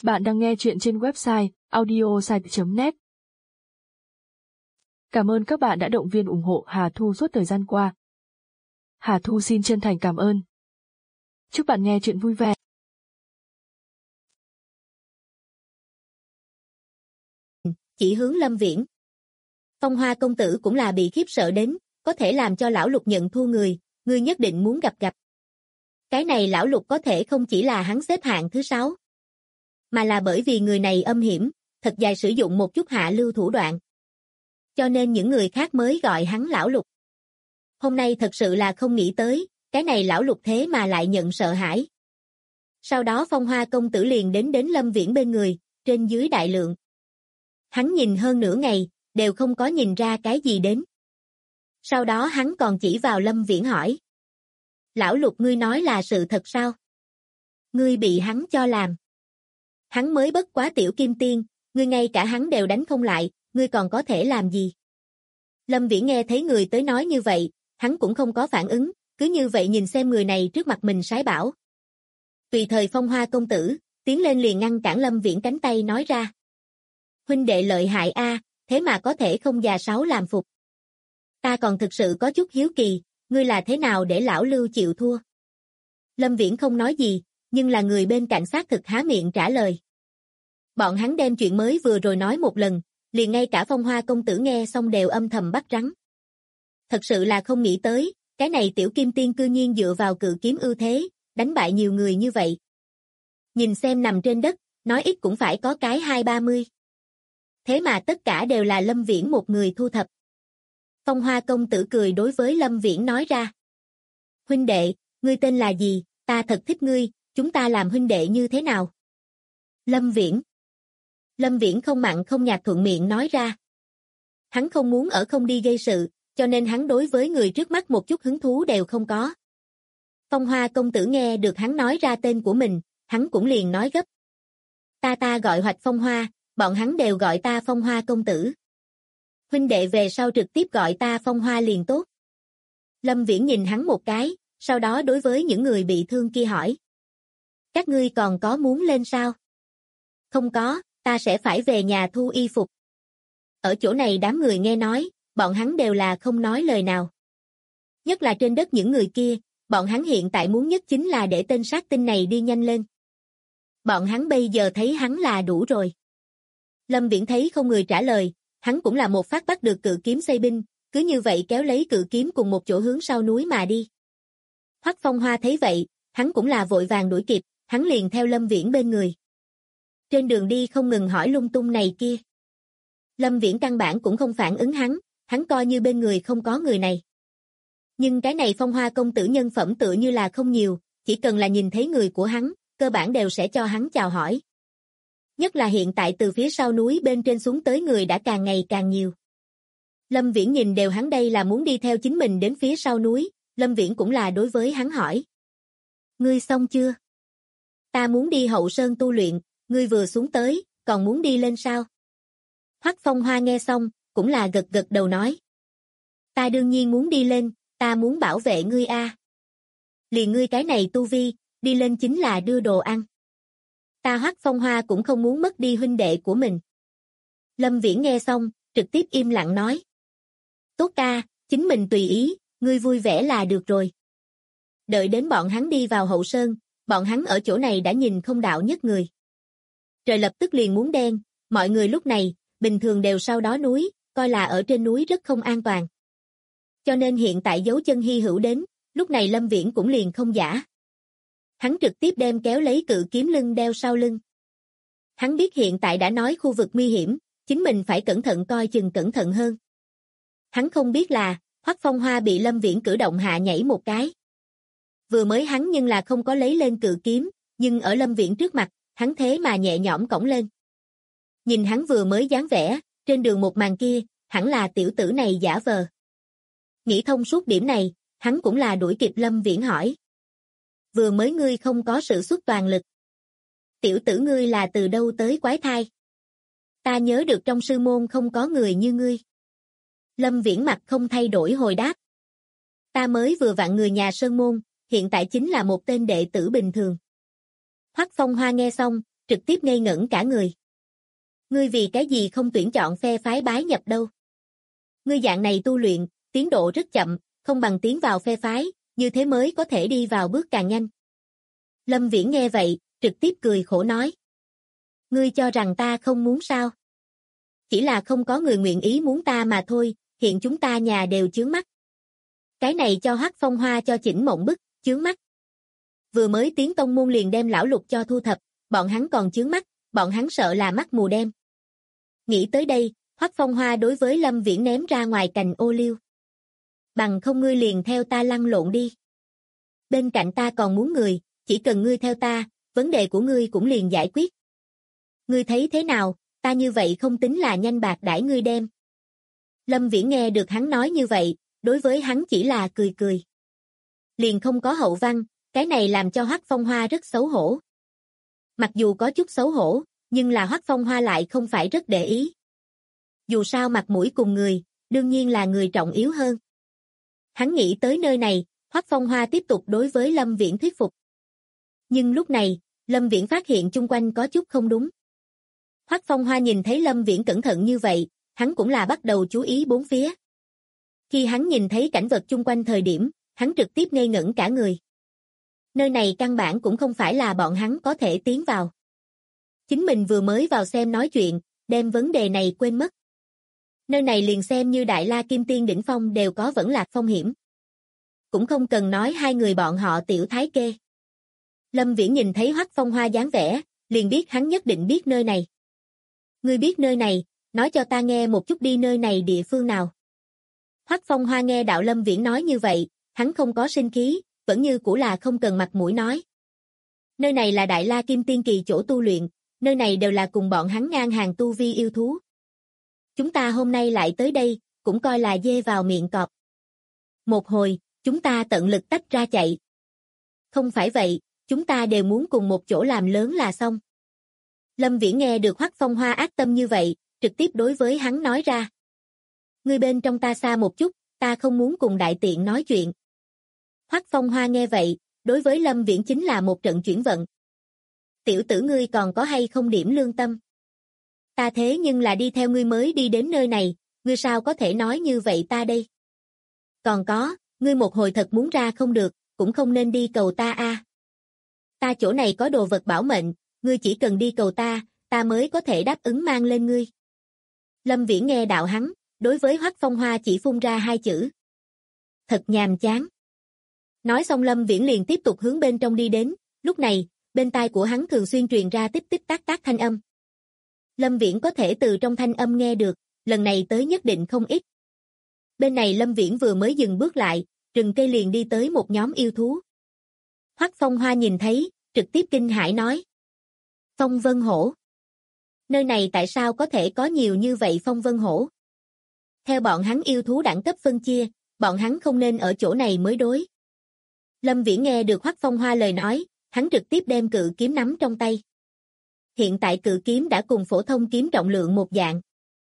Bạn đang nghe chuyện trên website audiosite.net. Cảm ơn các bạn đã động viên ủng hộ Hà Thu suốt thời gian qua. Hà Thu xin chân thành cảm ơn. Chúc bạn nghe chuyện vui vẻ. Chỉ hướng Lâm Viễn. Phong Hoa công tử cũng là bị khiếp sợ đến, có thể làm cho lão Lục nhận thua người, ngươi nhất định muốn gặp. Cái này lão Lục có thể không chỉ là hắn xếp hạng thứ 6, mà là bởi vì người này âm hiểm, thật dài sử dụng một chút hạ lưu thủ đoạn. Cho nên những người khác mới gọi hắn lão Lục. Hôm nay thật sự là không nghĩ tới, cái này lão Lục thế mà lại nhận sợ hãi. Sau đó Phong Hoa công tử liền đến Lâm Viễn bên người, trên dưới đại lượng. Hắn nhìn hơn nửa ngày, đều không có nhìn ra cái gì đến. Sau đó hắn còn chỉ vào Lâm Viễn hỏi. Lão Lục, ngươi nói là sự thật sao? Ngươi bị hắn cho làm. Hắn mới bất quá tiểu kim tiên, ngươi ngay cả hắn đều đánh không lại, ngươi còn có thể làm gì? Lâm Viễn nghe thấy người tới nói như vậy, hắn cũng không có phản ứng, cứ như vậy nhìn xem người này trước mặt mình sái bảo. Tùy thời Phong Hoa công tử, tiến lên liền ngăn cản Lâm Viễn cánh tay nói ra. Huynh đệ lợi hại a, thế mà có thể không già sáu làm phục. Ta còn thực sự có chút hiếu kỳ, ngươi là thế nào để lão Lưu chịu thua? Lâm Viễn không nói gì, nhưng là người bên cạnh xác thực há miệng trả lời. Bọn hắn đem chuyện mới vừa rồi nói một lần, liền ngay cả Phong Hoa công tử nghe xong đều âm thầm bắt rắn. Thật sự là không nghĩ tới, cái này tiểu kim tiên cư nhiên dựa vào cự kiếm ưu thế, đánh bại nhiều người như vậy. Nhìn xem nằm trên đất, nói ít cũng phải có cái 20-30. Thế mà tất cả đều là Lâm Viễn một người thu thập. Phong Hoa công tử cười đối với Lâm Viễn nói ra. Huynh đệ, ngươi tên là gì, ta thật thích ngươi, chúng ta làm huynh đệ như thế nào? Lâm Viễn không mặn không nhạt thuận miệng nói ra. Hắn không muốn ở không đi gây sự, cho nên hắn đối với người trước mắt một chút hứng thú đều không có. Phong Hoa công tử nghe được hắn nói ra tên của mình, hắn cũng liền nói gấp. Ta gọi Hoạch Phong Hoa, bọn hắn đều gọi ta Phong Hoa công tử. Huynh đệ về sau trực tiếp gọi ta Phong Hoa liền tốt. Lâm Viễn nhìn hắn một cái, sau đó đối với những người bị thương kia hỏi. Các ngươi còn có muốn lên sao? Không có, ta sẽ phải về nhà thu y phục. Ở chỗ này đám người nghe nói, bọn hắn đều là không nói lời nào. Nhất là trên đất những người kia, bọn hắn hiện tại muốn nhất chính là để tên sát tinh này đi nhanh lên. Bọn hắn bây giờ thấy hắn là đủ rồi. Lâm Viễn thấy không người trả lời, hắn cũng là một phát bắt được cự kiếm xây binh, cứ như vậy kéo lấy cự kiếm cùng một chỗ hướng sau núi mà đi. Hoắc Phong Hoa thấy vậy, hắn cũng là vội vàng đuổi kịp, hắn liền theo Lâm Viễn bên người. Trên đường đi không ngừng hỏi lung tung này kia. Lâm Viễn căn bản cũng không phản ứng hắn coi như bên người không có người này. Nhưng cái này Phong Hoa công tử nhân phẩm tựa như là không nhiều, chỉ cần là nhìn thấy người của hắn, cơ bản đều sẽ cho hắn chào hỏi. Nhất là hiện tại từ phía sau núi bên trên xuống tới người đã càng ngày càng nhiều. Lâm Viễn nhìn đều hắn đây là muốn đi theo chính mình đến phía sau núi, Lâm Viễn cũng là đối với hắn hỏi. Ngươi xong chưa? Ta muốn đi hậu sơn tu luyện, ngươi vừa xuống tới, còn muốn đi lên sao? Hoắc Phong Hoa nghe xong, cũng là gật đầu nói. Ta đương nhiên muốn đi lên, ta muốn bảo vệ ngươi a. Liền ngươi cái này tu vi, đi lên chính là đưa đồ ăn. Ta Hoắc Phong Hoa cũng không muốn mất đi huynh đệ của mình. Lâm Viễn nghe xong, trực tiếp im lặng nói. Tốt ca, chính mình tùy ý, ngươi vui vẻ là được rồi. Đợi đến bọn hắn đi vào hậu sơn, bọn hắn ở chỗ này đã nhìn không đạo nhất người. Trời lập tức liền muốn đen, mọi người lúc này, bình thường đều sau đó núi, coi là ở trên núi rất không an toàn. Cho nên hiện tại dấu chân hy hữu đến, lúc này Lâm Viễn cũng liền không giả. Hắn trực tiếp đem kéo lấy cự kiếm lưng đeo sau lưng. Hắn biết hiện tại đã nói khu vực nguy hiểm, chính mình phải cẩn thận coi chừng cẩn thận hơn. Hắn không biết là, Hoắc Phong Hoa bị Lâm Viễn cử động hạ nhảy một cái. Vừa mới hắn nhưng là không có lấy lên cự kiếm, nhưng ở Lâm Viễn trước mặt, hắn thế mà nhẹ nhõm cõng lên. Nhìn hắn vừa mới dáng vẻ, trên đường một màn kia, hẳn là tiểu tử này giả vờ. Nghĩ thông suốt điểm này, hắn cũng là đuổi kịp Lâm Viễn hỏi. Vừa mới ngươi không có sự xuất toàn lực. Tiểu tử ngươi là từ đâu tới quái thai? Ta nhớ được trong sư môn không có người như ngươi. Lâm Viễn mặt không thay đổi hồi đáp. Ta mới vừa vặn người nhà sơn môn, hiện tại chính là một tên đệ tử bình thường. Hoắc Phong Hoa nghe xong, trực tiếp ngây ngẩn cả người. Ngươi vì cái gì không tuyển chọn phe phái bái nhập đâu? Ngươi dạng này tu luyện, tiến độ rất chậm, không bằng tiến vào phe phái, như thế mới có thể đi vào bước càng nhanh. Lâm Viễn nghe vậy, trực tiếp cười khổ nói. Ngươi cho rằng ta không muốn sao? Chỉ là không có người nguyện ý muốn ta mà thôi, hiện chúng ta nhà đều chướng mắt. Cái này cho Hoắc Phong Hoa cho chỉnh mộng bức, chướng mắt. Vừa mới tiến tông môn liền đem lão Lục cho thu thập, bọn hắn còn chướng mắt, bọn hắn sợ là mắt mù đen. Nghĩ tới đây, Hoắc Phong Hoa đối với Lâm Viễn ném ra ngoài cành ô liu. Bằng không ngươi liền theo ta lăn lộn đi. Bên cạnh ta còn muốn người, chỉ cần ngươi theo ta, vấn đề của ngươi cũng liền giải quyết. Ngươi thấy thế nào, ta như vậy không tính là nhanh bạc đãi ngươi đem. Lâm Viễn nghe được hắn nói như vậy, đối với hắn chỉ là cười cười. Liền không có hậu văn, cái này làm cho Hoắc Phong Hoa rất xấu hổ. Mặc dù có chút xấu hổ, nhưng là Hoắc Phong Hoa lại không phải rất để ý. Dù sao mặt mũi cùng người, đương nhiên là người trọng yếu hơn. Hắn nghĩ tới nơi này, Hoắc Phong Hoa tiếp tục đối với Lâm Viễn thuyết phục. Nhưng lúc này, Lâm Viễn phát hiện chung quanh có chút không đúng. Hoắc Phong Hoa nhìn thấy Lâm Viễn cẩn thận như vậy, hắn cũng là bắt đầu chú ý bốn phía. Khi hắn nhìn thấy cảnh vật chung quanh thời điểm, hắn trực tiếp ngây ngẩn cả người. Nơi này căn bản cũng không phải là bọn hắn có thể tiến vào. Chính mình vừa mới vào xem nói chuyện, đem vấn đề này quên mất. Nơi này liền xem như Đại La Kim Tiên đỉnh phong đều có vẫn lạc phong hiểm. Cũng không cần nói hai người bọn họ tiểu thái kê. Lâm Viễn nhìn thấy Hoắc Phong Hoa dáng vẻ, liền biết hắn nhất định biết nơi này. Ngươi biết nơi này, nói cho ta nghe một chút đi, nơi này địa phương nào. Hoắc Phong Hoa nghe đạo Lâm Viễn nói như vậy, hắn không có sinh khí, vẫn như cũ là không cần mặt mũi nói. Nơi này là Đại La Kim Tiên kỳ chỗ tu luyện, nơi này đều là cùng bọn hắn ngang hàng tu vi yêu thú. Chúng ta hôm nay lại tới đây, cũng coi là dê vào miệng cọp. Một hồi, chúng ta tận lực tách ra chạy. Không phải vậy, chúng ta đều muốn cùng một chỗ làm lớn là xong. Lâm Viễn nghe được Hoắc Phong Hoa ác tâm như vậy, trực tiếp đối với hắn nói ra. Ngươi bên trong ta xa một chút, ta không muốn cùng đại tiện nói chuyện. Hoắc Phong Hoa nghe vậy, đối với Lâm Viễn chính là một trận chuyển vận. Tiểu tử ngươi còn có hay không điểm lương tâm? Ta thế nhưng là đi theo ngươi mới đi đến nơi này, ngươi sao có thể nói như vậy ta đây? Còn có, ngươi một hồi thật muốn ra không được, cũng không nên đi cầu ta a. Ta chỗ này có đồ vật bảo mệnh, ngươi chỉ cần đi cầu ta, ta mới có thể đáp ứng mang lên ngươi. Lâm Viễn nghe đạo hắn, đối với Hoắc Phong Hoa chỉ phun ra hai chữ. Thật nhàm chán. Nói xong Lâm Viễn liền tiếp tục hướng bên trong đi đến, lúc này, bên tai của hắn thường xuyên truyền ra tích tích tác tác thanh âm. Lâm Viễn có thể từ trong thanh âm nghe được, lần này tới nhất định không ít. Bên này Lâm Viễn vừa mới dừng bước lại, rừng cây liền đi tới một nhóm yêu thú. Hoắc Phong Hoa nhìn thấy, trực tiếp kinh hãi nói. Phong vân hổ. Nơi này tại sao có thể có nhiều như vậy phong vân hổ? Theo bọn hắn yêu thú đẳng cấp phân chia, bọn hắn không nên ở chỗ này mới đối. Lâm Viễn nghe được Hoắc Phong Hoa lời nói, hắn trực tiếp đem cự kiếm nắm trong tay. Hiện tại cự kiếm đã cùng phổ thông kiếm trọng lượng một dạng.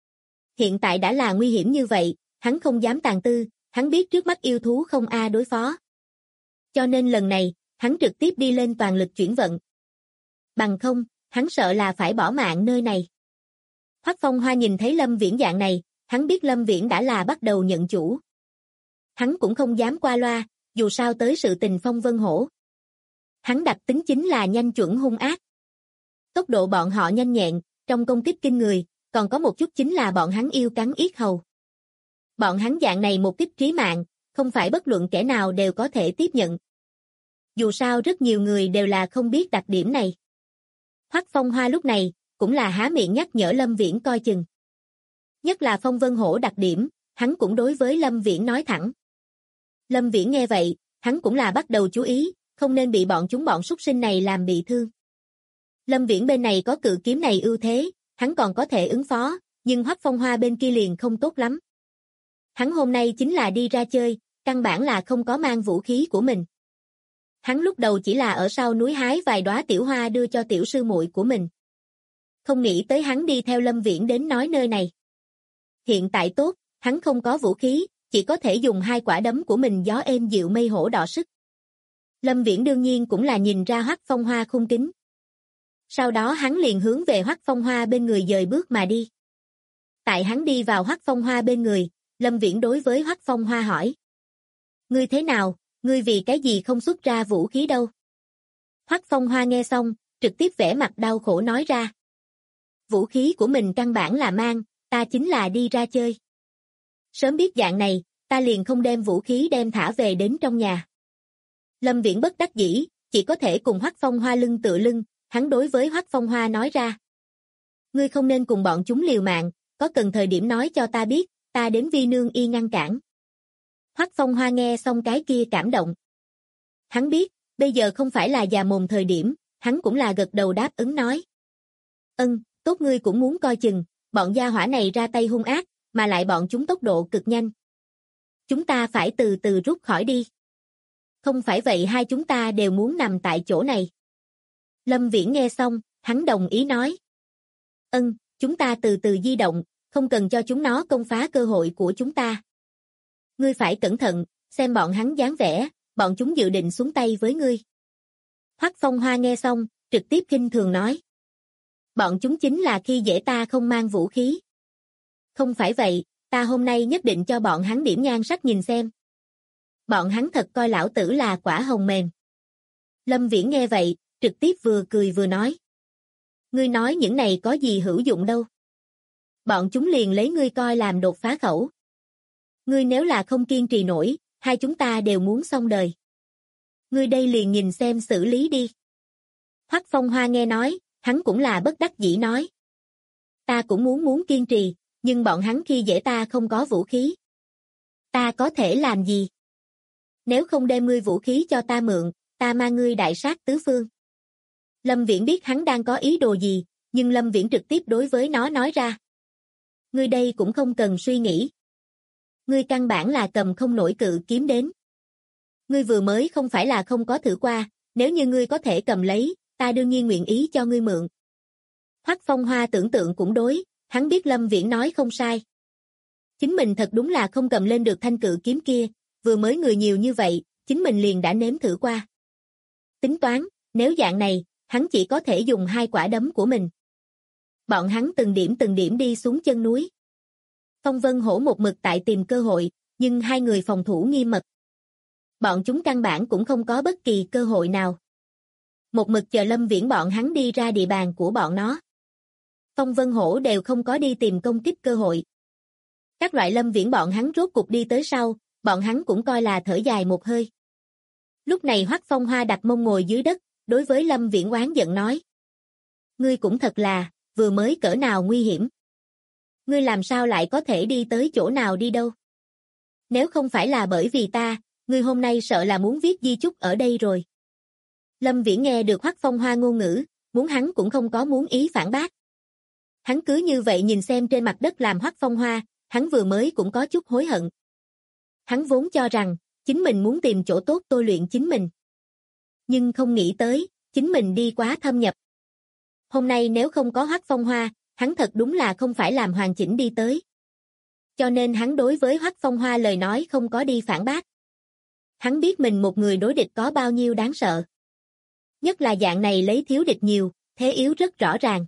Hiện tại đã là nguy hiểm như vậy, hắn không dám tàn tư, hắn biết trước mắt yêu thú không đối phó. Cho nên lần này, hắn trực tiếp đi lên toàn lực chuyển vận. Bằng không, hắn sợ là phải bỏ mạng nơi này. Hoắc Phong Hoa nhìn thấy Lâm Viễn dạng này, hắn biết Lâm Viễn đã là bắt đầu nhận chủ. Hắn cũng không dám qua loa, dù sao tới sự tình phong vân hổ. Hắn đặc tính chính là nhanh chuẩn hung ác. Tốc độ bọn họ nhanh nhẹn, trong công kích kinh người, còn có một chút chính là bọn hắn yêu cắn yết hầu. Bọn hắn dạng này một kích trí mạng, không phải bất luận kẻ nào đều có thể tiếp nhận. Dù sao rất nhiều người đều là không biết đặc điểm này. Hoắc Phong Hoa lúc này, cũng là há miệng nhắc nhở Lâm Viễn coi chừng. Nhất là phong vân hổ đặc điểm, hắn cũng đối với Lâm Viễn nói thẳng. Lâm Viễn nghe vậy, hắn cũng là bắt đầu chú ý, không nên bị bọn súc sinh này làm bị thương. Lâm Viễn bên này có cự kiếm này ưu thế, hắn còn có thể ứng phó, nhưng Hoắc Phong Hoa bên kia liền không tốt lắm. Hắn hôm nay chính là đi ra chơi, căn bản là không có mang vũ khí của mình. Hắn lúc đầu chỉ là ở sau núi hái vài đóa tiểu hoa đưa cho tiểu sư muội của mình. Không nghĩ tới hắn đi theo Lâm Viễn đến nói nơi này. Hiện tại tốt, hắn không có vũ khí, chỉ có thể dùng hai quả đấm của mình gió êm dịu mây hổ đỏ sức. Lâm Viễn đương nhiên cũng là nhìn ra Hoắc Phong Hoa khung kính. Sau đó hắn liền hướng về Hoắc Phong Hoa bên người dời bước mà đi. Tại hắn đi vào Hoắc Phong Hoa bên người, Lâm Viễn đối với Hoắc Phong Hoa hỏi. Ngươi thế nào, ngươi vì cái gì không xuất ra vũ khí đâu? Hoắc Phong Hoa nghe xong, trực tiếp vẻ mặt đau khổ nói ra. Vũ khí của mình căn bản là mang, ta chính là đi ra chơi. Sớm biết dạng này, ta liền không đem vũ khí đem thả về đến trong nhà. Lâm Viễn bất đắc dĩ, chỉ có thể cùng Hoắc Phong Hoa lưng tựa lưng, hắn đối với Hoắc Phong Hoa nói ra. Ngươi không nên cùng bọn chúng liều mạng, có cần thời điểm nói cho ta biết, ta đến Vi Nương y ngăn cản. Hoắc Phong Hoa nghe xong cái kia cảm động. Hắn biết, bây giờ không phải là già mồm thời điểm, hắn cũng là gật đầu đáp ứng nói. Tốt ngươi cũng muốn coi chừng, bọn gia hỏa này ra tay hung ác, mà lại bọn chúng tốc độ cực nhanh. Chúng ta phải từ từ rút khỏi đi. Không phải vậy hai chúng ta đều muốn nằm tại chỗ này. Lâm Viễn nghe xong, hắn đồng ý nói. Chúng ta từ từ di động, không cần cho chúng nó công phá cơ hội của chúng ta. Ngươi phải cẩn thận, xem bọn hắn dáng vẻ, bọn chúng dự định xuống tay với ngươi. Hoắc Phong Hoa nghe xong, trực tiếp khinh thường nói. Bọn chúng chính là khi dễ ta không mang vũ khí. Không phải vậy, ta hôm nay nhất định cho bọn hắn điểm nhan sắc nhìn xem. Bọn hắn thật coi lão tử là quả hồng mềm. Lâm Viễn nghe vậy, trực tiếp vừa cười vừa nói. Ngươi nói những này có gì hữu dụng đâu. Bọn chúng liền lấy ngươi coi làm đột phá khẩu. Ngươi nếu là không kiên trì nổi, hai chúng ta đều muốn xong đời. Ngươi đây liền nhìn xem xử lý đi. Hoắc Phong Hoa nghe nói, hắn cũng là bất đắc dĩ nói. Ta cũng muốn kiên trì, nhưng bọn hắn khi dễ ta không có vũ khí. Ta có thể làm gì? Nếu không đem ngươi vũ khí cho ta mượn, ta mang ngươi đại sát tứ phương. Lâm Viễn biết hắn đang có ý đồ gì, nhưng Lâm Viễn trực tiếp đối với nó nói ra. Ngươi đây cũng không cần suy nghĩ. Ngươi căn bản là cầm không nổi cự kiếm đến. Ngươi vừa mới không phải là không có thử qua, nếu như ngươi có thể cầm lấy, ta đương nhiên nguyện ý cho ngươi mượn. Hoắc Phong Hoa tưởng tượng cũng đối, hắn biết Lâm Viễn nói không sai. Chính mình thật đúng là không cầm lên được thanh cự kiếm kia, vừa mới người nhiều như vậy, chính mình liền đã nếm thử qua. Tính toán, nếu dạng này, hắn chỉ có thể dùng hai quả đấm của mình. Bọn hắn từng điểm đi xuống chân núi. Phong Vân Hổ một mực tại tìm cơ hội, nhưng hai người phòng thủ nghiêm mật. Bọn chúng căn bản cũng không có bất kỳ cơ hội nào. Một mực chờ Lâm Viễn bọn hắn đi ra địa bàn của bọn nó. Phong Vân Hổ đều không có đi tìm công kích cơ hội. Các loại Lâm Viễn bọn hắn rốt cục đi tới sau, bọn hắn cũng coi là thở dài một hơi. Lúc này Hoắc Phong Hoa đặt mông ngồi dưới đất, đối với Lâm Viễn oán giận nói. Ngươi cũng thật là, vừa mới cỡ nào nguy hiểm. Ngươi làm sao lại có thể đi tới chỗ nào đi đâu? Nếu không phải là bởi vì ta, ngươi hôm nay sợ là muốn viết di chúc ở đây rồi. Lâm Viễn nghe được Hoắc Phong Hoa ngôn ngữ, muốn hắn cũng không có muốn ý phản bác. Hắn cứ như vậy nhìn xem trên mặt đất làm Hoắc Phong Hoa, hắn vừa mới cũng có chút hối hận. Hắn vốn cho rằng, chính mình muốn tìm chỗ tốt tôi luyện chính mình. Nhưng không nghĩ tới, chính mình đi quá thâm nhập. Hôm nay nếu không có Hoắc Phong Hoa, hắn thật đúng là không phải làm hoàn chỉnh đi tới. Cho nên hắn đối với Hoắc Phong Hoa lời nói không có đi phản bác. Hắn biết mình một người đối địch có bao nhiêu đáng sợ. Nhất là dạng này lấy thiếu địch nhiều, thế yếu rất rõ ràng.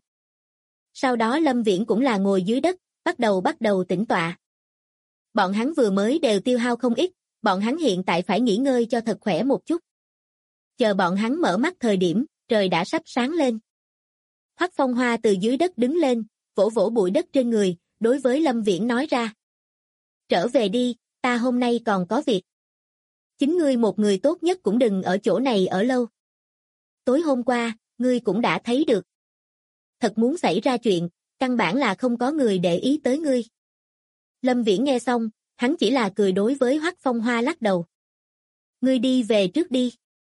Sau đó Lâm Viễn cũng là ngồi dưới đất, bắt đầu tĩnh tọa. Bọn hắn vừa mới đều tiêu hao không ít, bọn hắn hiện tại phải nghỉ ngơi cho thật khỏe một chút. Chờ bọn hắn mở mắt thời điểm, trời đã sắp sáng lên. Hoắc Phong Hoa từ dưới đất đứng lên, vỗ vỗ bụi đất trên người, đối với Lâm Viễn nói ra. Trở về đi, ta hôm nay còn có việc. Chính ngươi một người tốt nhất cũng đừng ở chỗ này ở lâu. Tối hôm qua, ngươi cũng đã thấy được. Thật muốn xảy ra chuyện, căn bản là không có người để ý tới ngươi. Lâm Viễn nghe xong, hắn chỉ là cười đối với Hoắc Phong Hoa lắc đầu. Ngươi đi về trước đi.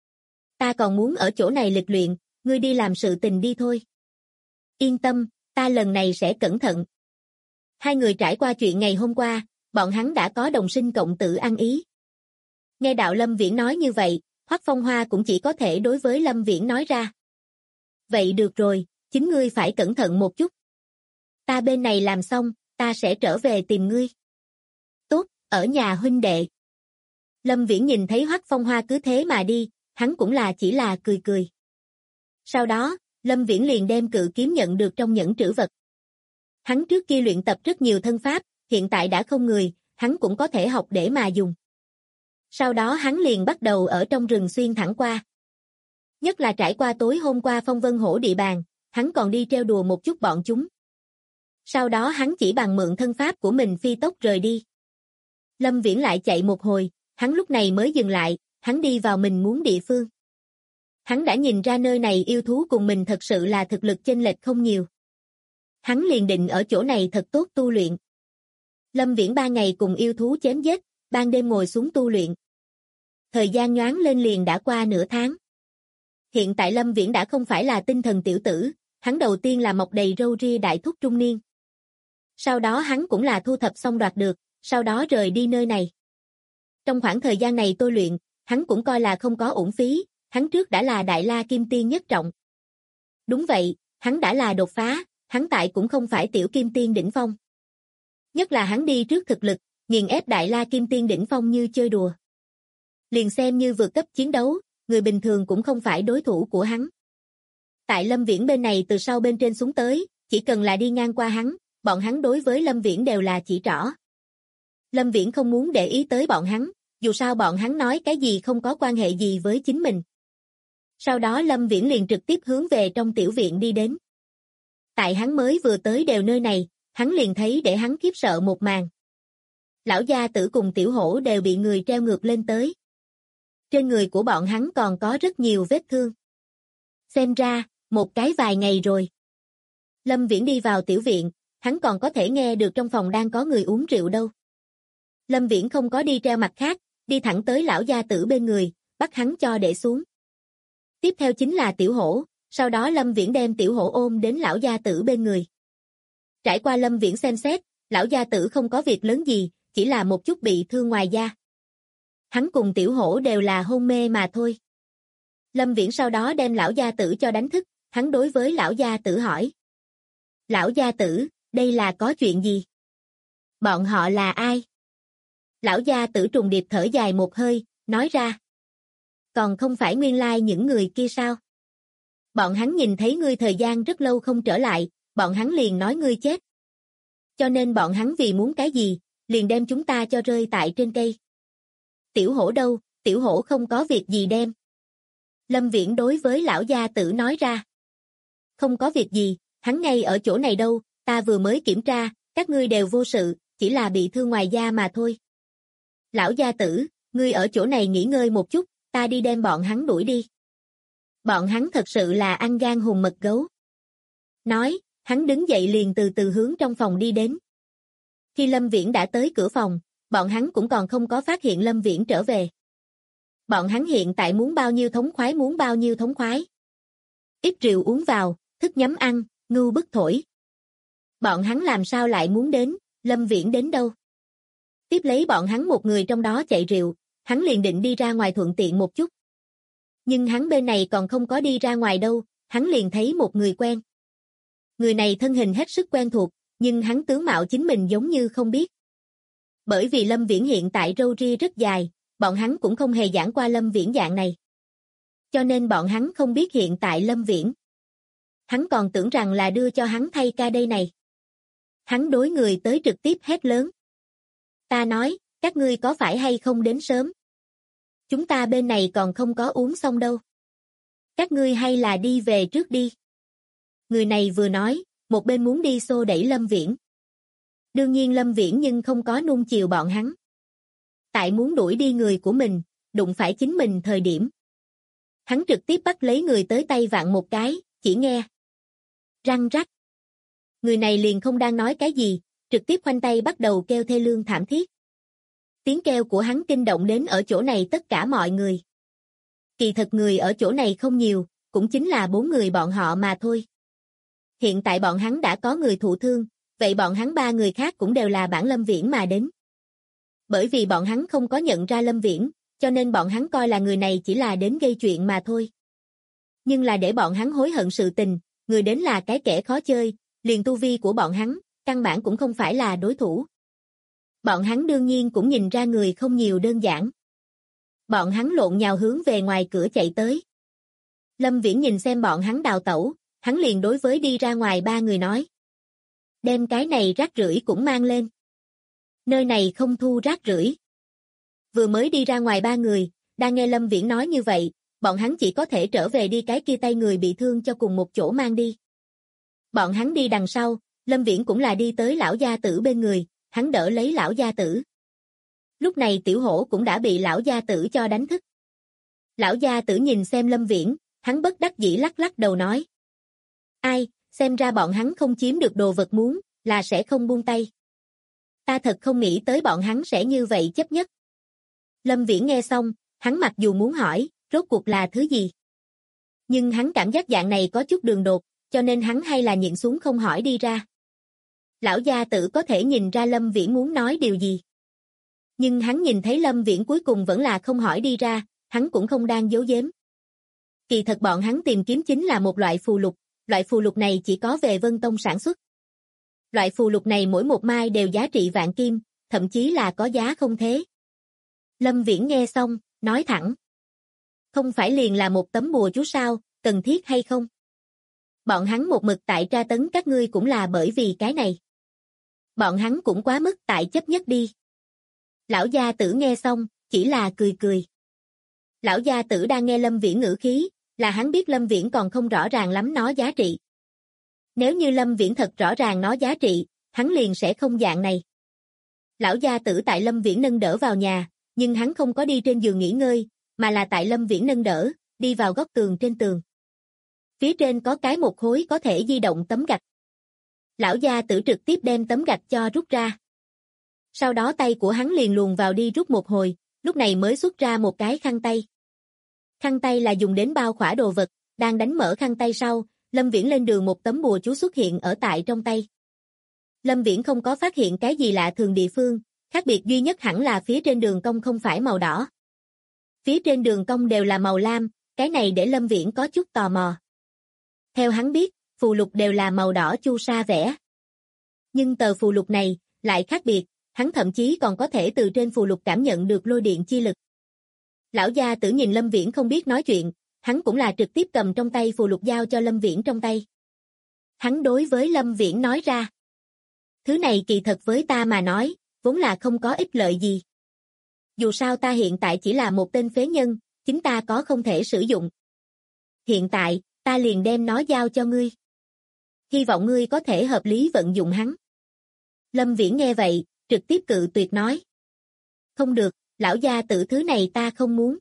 Ta còn muốn ở chỗ này lịch luyện, ngươi đi làm sự tình đi thôi. Yên tâm, ta lần này sẽ cẩn thận. Hai người trải qua chuyện ngày hôm qua, bọn hắn đã có đồng sinh cộng tử ăn ý. Nghe đạo Lâm Viễn nói như vậy, Hoắc Phong Hoa cũng chỉ có thể đối với Lâm Viễn nói ra. Vậy được rồi, chính ngươi phải cẩn thận một chút. Ta bên này làm xong, ta sẽ trở về tìm ngươi. Tốt, ở nhà huynh đệ. Lâm Viễn nhìn thấy Hoắc Phong Hoa cứ thế mà đi, hắn cũng là chỉ là cười cười. Sau đó, Lâm Viễn liền đem cự kiếm nhận được trong nhẫn trữ vật. Hắn trước kia luyện tập rất nhiều thân pháp, hiện tại đã không người, hắn cũng có thể học để mà dùng. Sau đó hắn liền bắt đầu ở trong rừng xuyên thẳng qua. Nhất là trải qua tối hôm qua Phong Vân Hổ địa bàn, hắn còn đi trêu đùa một chút bọn chúng. Sau đó hắn chỉ bằng mượn thân pháp của mình phi tốc rời đi. Lâm Viễn lại chạy một hồi, hắn lúc này mới dừng lại, hắn đi vào mình muốn địa phương. Hắn đã nhìn ra nơi này yêu thú cùng mình thật sự là thực lực chênh lệch không nhiều. Hắn liền định ở chỗ này thật tốt tu luyện. Lâm Viễn 3 ngày cùng yêu thú chém giết, ban đêm ngồi xuống tu luyện. Thời gian nhoáng lên liền đã qua nửa tháng. Hiện tại Lâm Viễn đã không phải là tinh thần tiểu tử, hắn đầu tiên là mọc đầy râu ria đại thúc trung niên. Sau đó hắn cũng là thu thập xong đoạt được, sau đó rời đi nơi này. Trong khoảng thời gian này tôi luyện, hắn cũng coi là không có uổng phí, hắn trước đã là Đại La Kim Tiên nhất trọng. Đúng vậy, hắn đã là đột phá, hắn tại cũng không phải tiểu Kim Tiên đỉnh phong. Nhất là hắn đi trước thực lực, nghiền ép Đại La Kim Tiên đỉnh phong như chơi đùa. Liền xem như vượt cấp chiến đấu, người bình thường cũng không phải đối thủ của hắn. Tại Lâm Viễn bên này từ sau bên trên xuống tới, chỉ cần là đi ngang qua hắn, bọn hắn đối với Lâm Viễn đều là chỉ trỏ. Lâm Viễn không muốn để ý tới bọn hắn, dù sao bọn hắn nói cái gì không có quan hệ gì với chính mình. Sau đó Lâm Viễn liền trực tiếp hướng về trong tiểu viện đi đến. Tại hắn mới vừa tới đều nơi này, hắn liền thấy để hắn khiếp sợ một màn. Lão gia tử cùng tiểu hổ đều bị người treo ngược lên tới. Trên người của bọn hắn còn có rất nhiều vết thương. Xem ra, một cái vài ngày rồi. Lâm Viễn đi vào tiểu viện, hắn còn có thể nghe được trong phòng đang có người uống rượu đâu. Lâm Viễn không có đi treo mặt khác, đi thẳng tới lão gia tử bên người, bắt hắn cho để xuống. Tiếp theo chính là tiểu hổ, sau đó Lâm Viễn đem tiểu hổ ôm đến lão gia tử bên người. Trải qua Lâm Viễn xem xét, lão gia tử không có việc lớn gì, chỉ là một chút bị thương ngoài da. Hắn cùng tiểu hổ đều là hôn mê mà thôi. Lâm Viễn sau đó đem lão gia tử cho đánh thức, hắn đối với lão gia tử hỏi. Lão gia tử, đây là có chuyện gì? Bọn họ là ai? Lão gia tử trùng điệp thở dài một hơi, nói ra. Còn không phải nguyên lai những người kia sao? Bọn hắn nhìn thấy ngươi thời gian rất lâu không trở lại, bọn hắn liền nói ngươi chết. Cho nên bọn hắn vì muốn cái gì, liền đem chúng ta cho rơi tại trên cây. Tiểu hổ đâu, tiểu hổ không có việc gì đem. Lâm Viễn đối với lão gia tử nói ra. Không có việc gì, hắn ngay ở chỗ này đâu, ta vừa mới kiểm tra, các ngươi đều vô sự, chỉ là bị thương ngoài da mà thôi. Lão gia tử, ngươi ở chỗ này nghỉ ngơi một chút, ta đi đem bọn hắn đuổi đi. Bọn hắn thật sự là ăn gan hùm mật gấu. Nói, hắn đứng dậy liền từ từ hướng trong phòng đi đến. Khi Lâm Viễn đã tới cửa phòng, bọn hắn cũng còn không có phát hiện Lâm Viễn trở về. Bọn hắn hiện tại muốn bao nhiêu thống khoái muốn bao nhiêu thống khoái. Ít rượu uống vào, thức nhắm ăn, ngưu bức thổi. Bọn hắn làm sao lại muốn đến, Lâm Viễn đến đâu? Tiếp lấy bọn hắn một người trong đó chạy rượu, hắn liền định đi ra ngoài thuận tiện một chút. Nhưng hắn bên này còn không có đi ra ngoài đâu, hắn liền thấy một người quen. Người này thân hình hết sức quen thuộc, nhưng hắn tướng mạo chính mình giống như không biết. Bởi vì Lâm Viễn hiện tại râu ria rất dài, bọn hắn cũng không hề giảng qua Lâm Viễn dạng này. Cho nên bọn hắn không biết hiện tại Lâm Viễn. Hắn còn tưởng rằng là đưa cho hắn thay ca đây này. Hắn đối người tới trực tiếp hét lớn. Ta nói, các ngươi có phải hay không đến sớm? Chúng ta bên này còn không có uống xong đâu. Các ngươi hay là đi về trước đi. Người này vừa nói, một bên muốn đi xô đẩy Lâm Viễn. Đương nhiên Lâm Viễn nhưng không có nuông chiều bọn hắn. Tại muốn đuổi đi người của mình, đụng phải chính mình thời điểm. Hắn trực tiếp bắt lấy người tới tay vặn một cái, chỉ nghe. Răng rắc. Người này liền không đang nói cái gì, trực tiếp khoanh tay bắt đầu kêu thê lương thảm thiết. Tiếng kêu của hắn kinh động đến ở chỗ này tất cả mọi người. Kỳ thật người ở chỗ này không nhiều, cũng chính là 4 người bọn họ mà thôi. Hiện tại bọn hắn đã có người thụ thương, vậy bọn hắn 3 người khác cũng đều là bản Lâm Viễn mà đến. Bởi vì bọn hắn không có nhận ra Lâm Viễn, cho nên bọn hắn coi là người này chỉ là đến gây chuyện mà thôi. Nhưng là để bọn hắn hối hận sự tình, người đến là cái kẻ khó chơi, liền tu vi của bọn hắn, căn bản cũng không phải là đối thủ. Bọn hắn đương nhiên cũng nhìn ra người không nhiều đơn giản. Bọn hắn lộn nhào hướng về ngoài cửa chạy tới. Lâm Viễn nhìn xem bọn hắn đào tẩu, hắn liền đối với đi ra ngoài ba người nói. Đem cái này rác rưởi cũng mang lên. Nơi này không thu rác rưởi. Vừa mới đi ra ngoài ba người, đang nghe Lâm Viễn nói như vậy, bọn hắn chỉ có thể trở về đi cái kia tay người bị thương cho cùng một chỗ mang đi. Bọn hắn đi đằng sau, Lâm Viễn cũng là đi tới lão gia tử bên người, hắn đỡ lấy lão gia tử. Lúc này Tiểu Hổ cũng đã bị lão gia tử cho đánh thức. Lão gia tử nhìn xem Lâm Viễn, hắn bất đắc dĩ lắc lắc đầu nói. Ai, xem ra bọn hắn không chiếm được đồ vật muốn, là sẽ không buông tay. Ta thật không nghĩ tới bọn hắn sẽ như vậy chấp nhất. Lâm Viễn nghe xong, hắn mặc dù muốn hỏi, rốt cuộc là thứ gì. Nhưng hắn cảm giác dạng này có chút đường đột, cho nên hắn hay là nhịn xuống không hỏi đi ra. Lão gia tử có thể nhìn ra Lâm Viễn muốn nói điều gì. Nhưng hắn nhìn thấy Lâm Viễn cuối cùng vẫn là không hỏi đi ra, hắn cũng không đang giấu giếm. Kỳ thật bọn hắn tìm kiếm chính là một loại phù lục, loại phù lục này chỉ có về Vân Tông sản xuất. Loại phù lục này mỗi một mai đều giá trị vạn kim, thậm chí là có giá không thế. Lâm Viễn nghe xong, nói thẳng. Không phải liền là một tấm bùa chú sao, cần thiết hay không? Bọn hắn một mực tại tra tấn các ngươi cũng là bởi vì cái này. Bọn hắn cũng quá mức tại chấp nhất đi. Lão gia tử nghe xong, chỉ là cười cười. Lão gia tử đang nghe Lâm Viễn ngữ khí, là hắn biết Lâm Viễn còn không rõ ràng lắm nó giá trị. Nếu như Lâm Viễn thật rõ ràng nó giá trị, hắn liền sẽ không dạng này. Lão gia tử tại Lâm Viễn nâng đỡ vào nhà, nhưng hắn không có đi trên giường nghỉ ngơi, mà là tại Lâm Viễn nâng đỡ, đi vào góc tường trên tường. Phía trên có cái một khối có thể di động tấm gạch. Lão gia tử trực tiếp đem tấm gạch cho rút ra. Sau đó tay của hắn liền luồn vào đi rút một hồi, lúc này mới xuất ra một cái khăn tay. Khăn tay là dùng đến bao khỏa đồ vật, đang đánh mở khăn tay sau, Lâm Viễn lên đường một tấm bùa chú xuất hiện ở tại trong tay. Lâm Viễn không có phát hiện cái gì lạ thường địa phương, khác biệt duy nhất hẳn là phía trên đường cong không phải màu đỏ. Phía trên đường cong đều là màu lam, cái này để Lâm Viễn có chút tò mò. Theo hắn biết, phù lục đều là màu đỏ chu sa vẽ. Nhưng tờ phù lục này, lại khác biệt, hắn thậm chí còn có thể từ trên phù lục cảm nhận được lôi điện chi lực. Lão gia tử nhìn Lâm Viễn không biết nói chuyện, hắn cũng là trực tiếp cầm trong tay phù lục giao cho Lâm Viễn trong tay. Hắn đối với Lâm Viễn nói ra. Thứ này kỳ thật với ta mà nói, vốn là không có ích lợi gì. Dù sao ta hiện tại chỉ là một tên phế nhân, chính ta có không thể sử dụng. Hiện tại, ta liền đem nó giao cho ngươi. Hy vọng ngươi có thể hợp lý vận dụng hắn. Lâm Viễn nghe vậy, trực tiếp cự tuyệt nói. Không được, lão gia tử thứ này ta không muốn.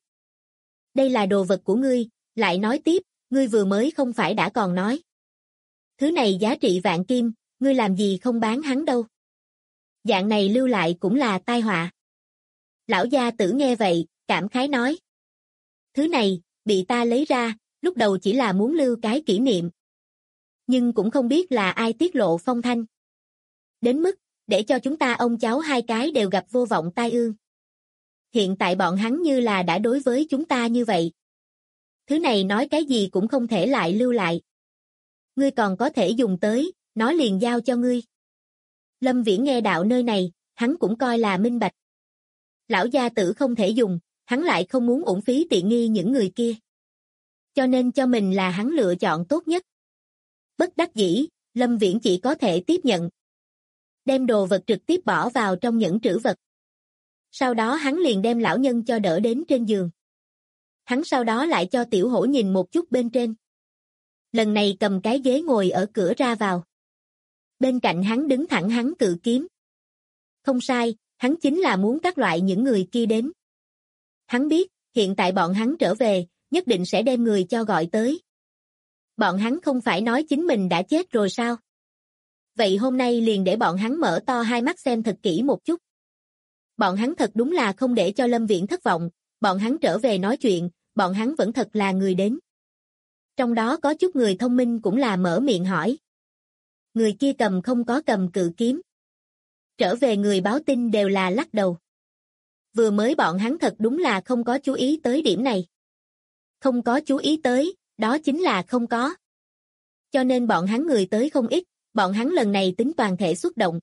Đây là đồ vật của ngươi, lại nói tiếp, ngươi vừa mới không phải đã còn nói. Thứ này giá trị vạn kim, ngươi làm gì không bán hắn đâu. Dạng này lưu lại cũng là tai họa. Lão gia tử nghe vậy, cảm khái nói. Thứ này, bị ta lấy ra, lúc đầu chỉ là muốn lưu cái kỷ niệm. Nhưng cũng không biết là ai tiết lộ phong thanh. Đến mức, để cho chúng ta ông cháu hai cái đều gặp vô vọng tai ương. Hiện tại bọn hắn như là đã đối với chúng ta như vậy. Thứ này nói cái gì cũng không thể lại lưu lại. Ngươi còn có thể dùng tới, nó liền giao cho ngươi. Lâm Viễn nghe đạo nơi này, hắn cũng coi là minh bạch. Lão gia tử không thể dùng, hắn lại không muốn uổng phí tiện nghi những người kia. Cho nên cho mình là hắn lựa chọn tốt nhất. Bất đắc dĩ, Lâm Viễn chỉ có thể tiếp nhận. Đem đồ vật trực tiếp bỏ vào trong nhẫn trữ vật. Sau đó hắn liền đem lão nhân cho đỡ đến trên giường. Hắn sau đó lại cho Tiểu Hổ nhìn một chút bên trên. Lần này cầm cái ghế ngồi ở cửa ra vào. Bên cạnh hắn đứng thẳng hắn cự kiếm. Không sai, hắn chính là muốn các loại những người kia đến. Hắn biết, hiện tại bọn hắn trở về, nhất định sẽ đem người cho gọi tới. Bọn hắn không phải nói chính mình đã chết rồi sao? Vậy hôm nay liền để bọn hắn mở to hai mắt xem thật kỹ một chút. Bọn hắn thật đúng là không để cho Lâm Viễn thất vọng, bọn hắn trở về nói chuyện, bọn hắn vẫn thật là người đến. Trong đó có chút người thông minh cũng là mở miệng hỏi. Người kia cầm không có cầm cự kiếm. Trở về người báo tin đều là lắc đầu. Vừa mới bọn hắn thật đúng là không có chú ý tới điểm này. Không có chú ý tới, đó chính là không có. Cho nên bọn hắn người tới không ít, bọn hắn lần này tính toàn thể xuất động.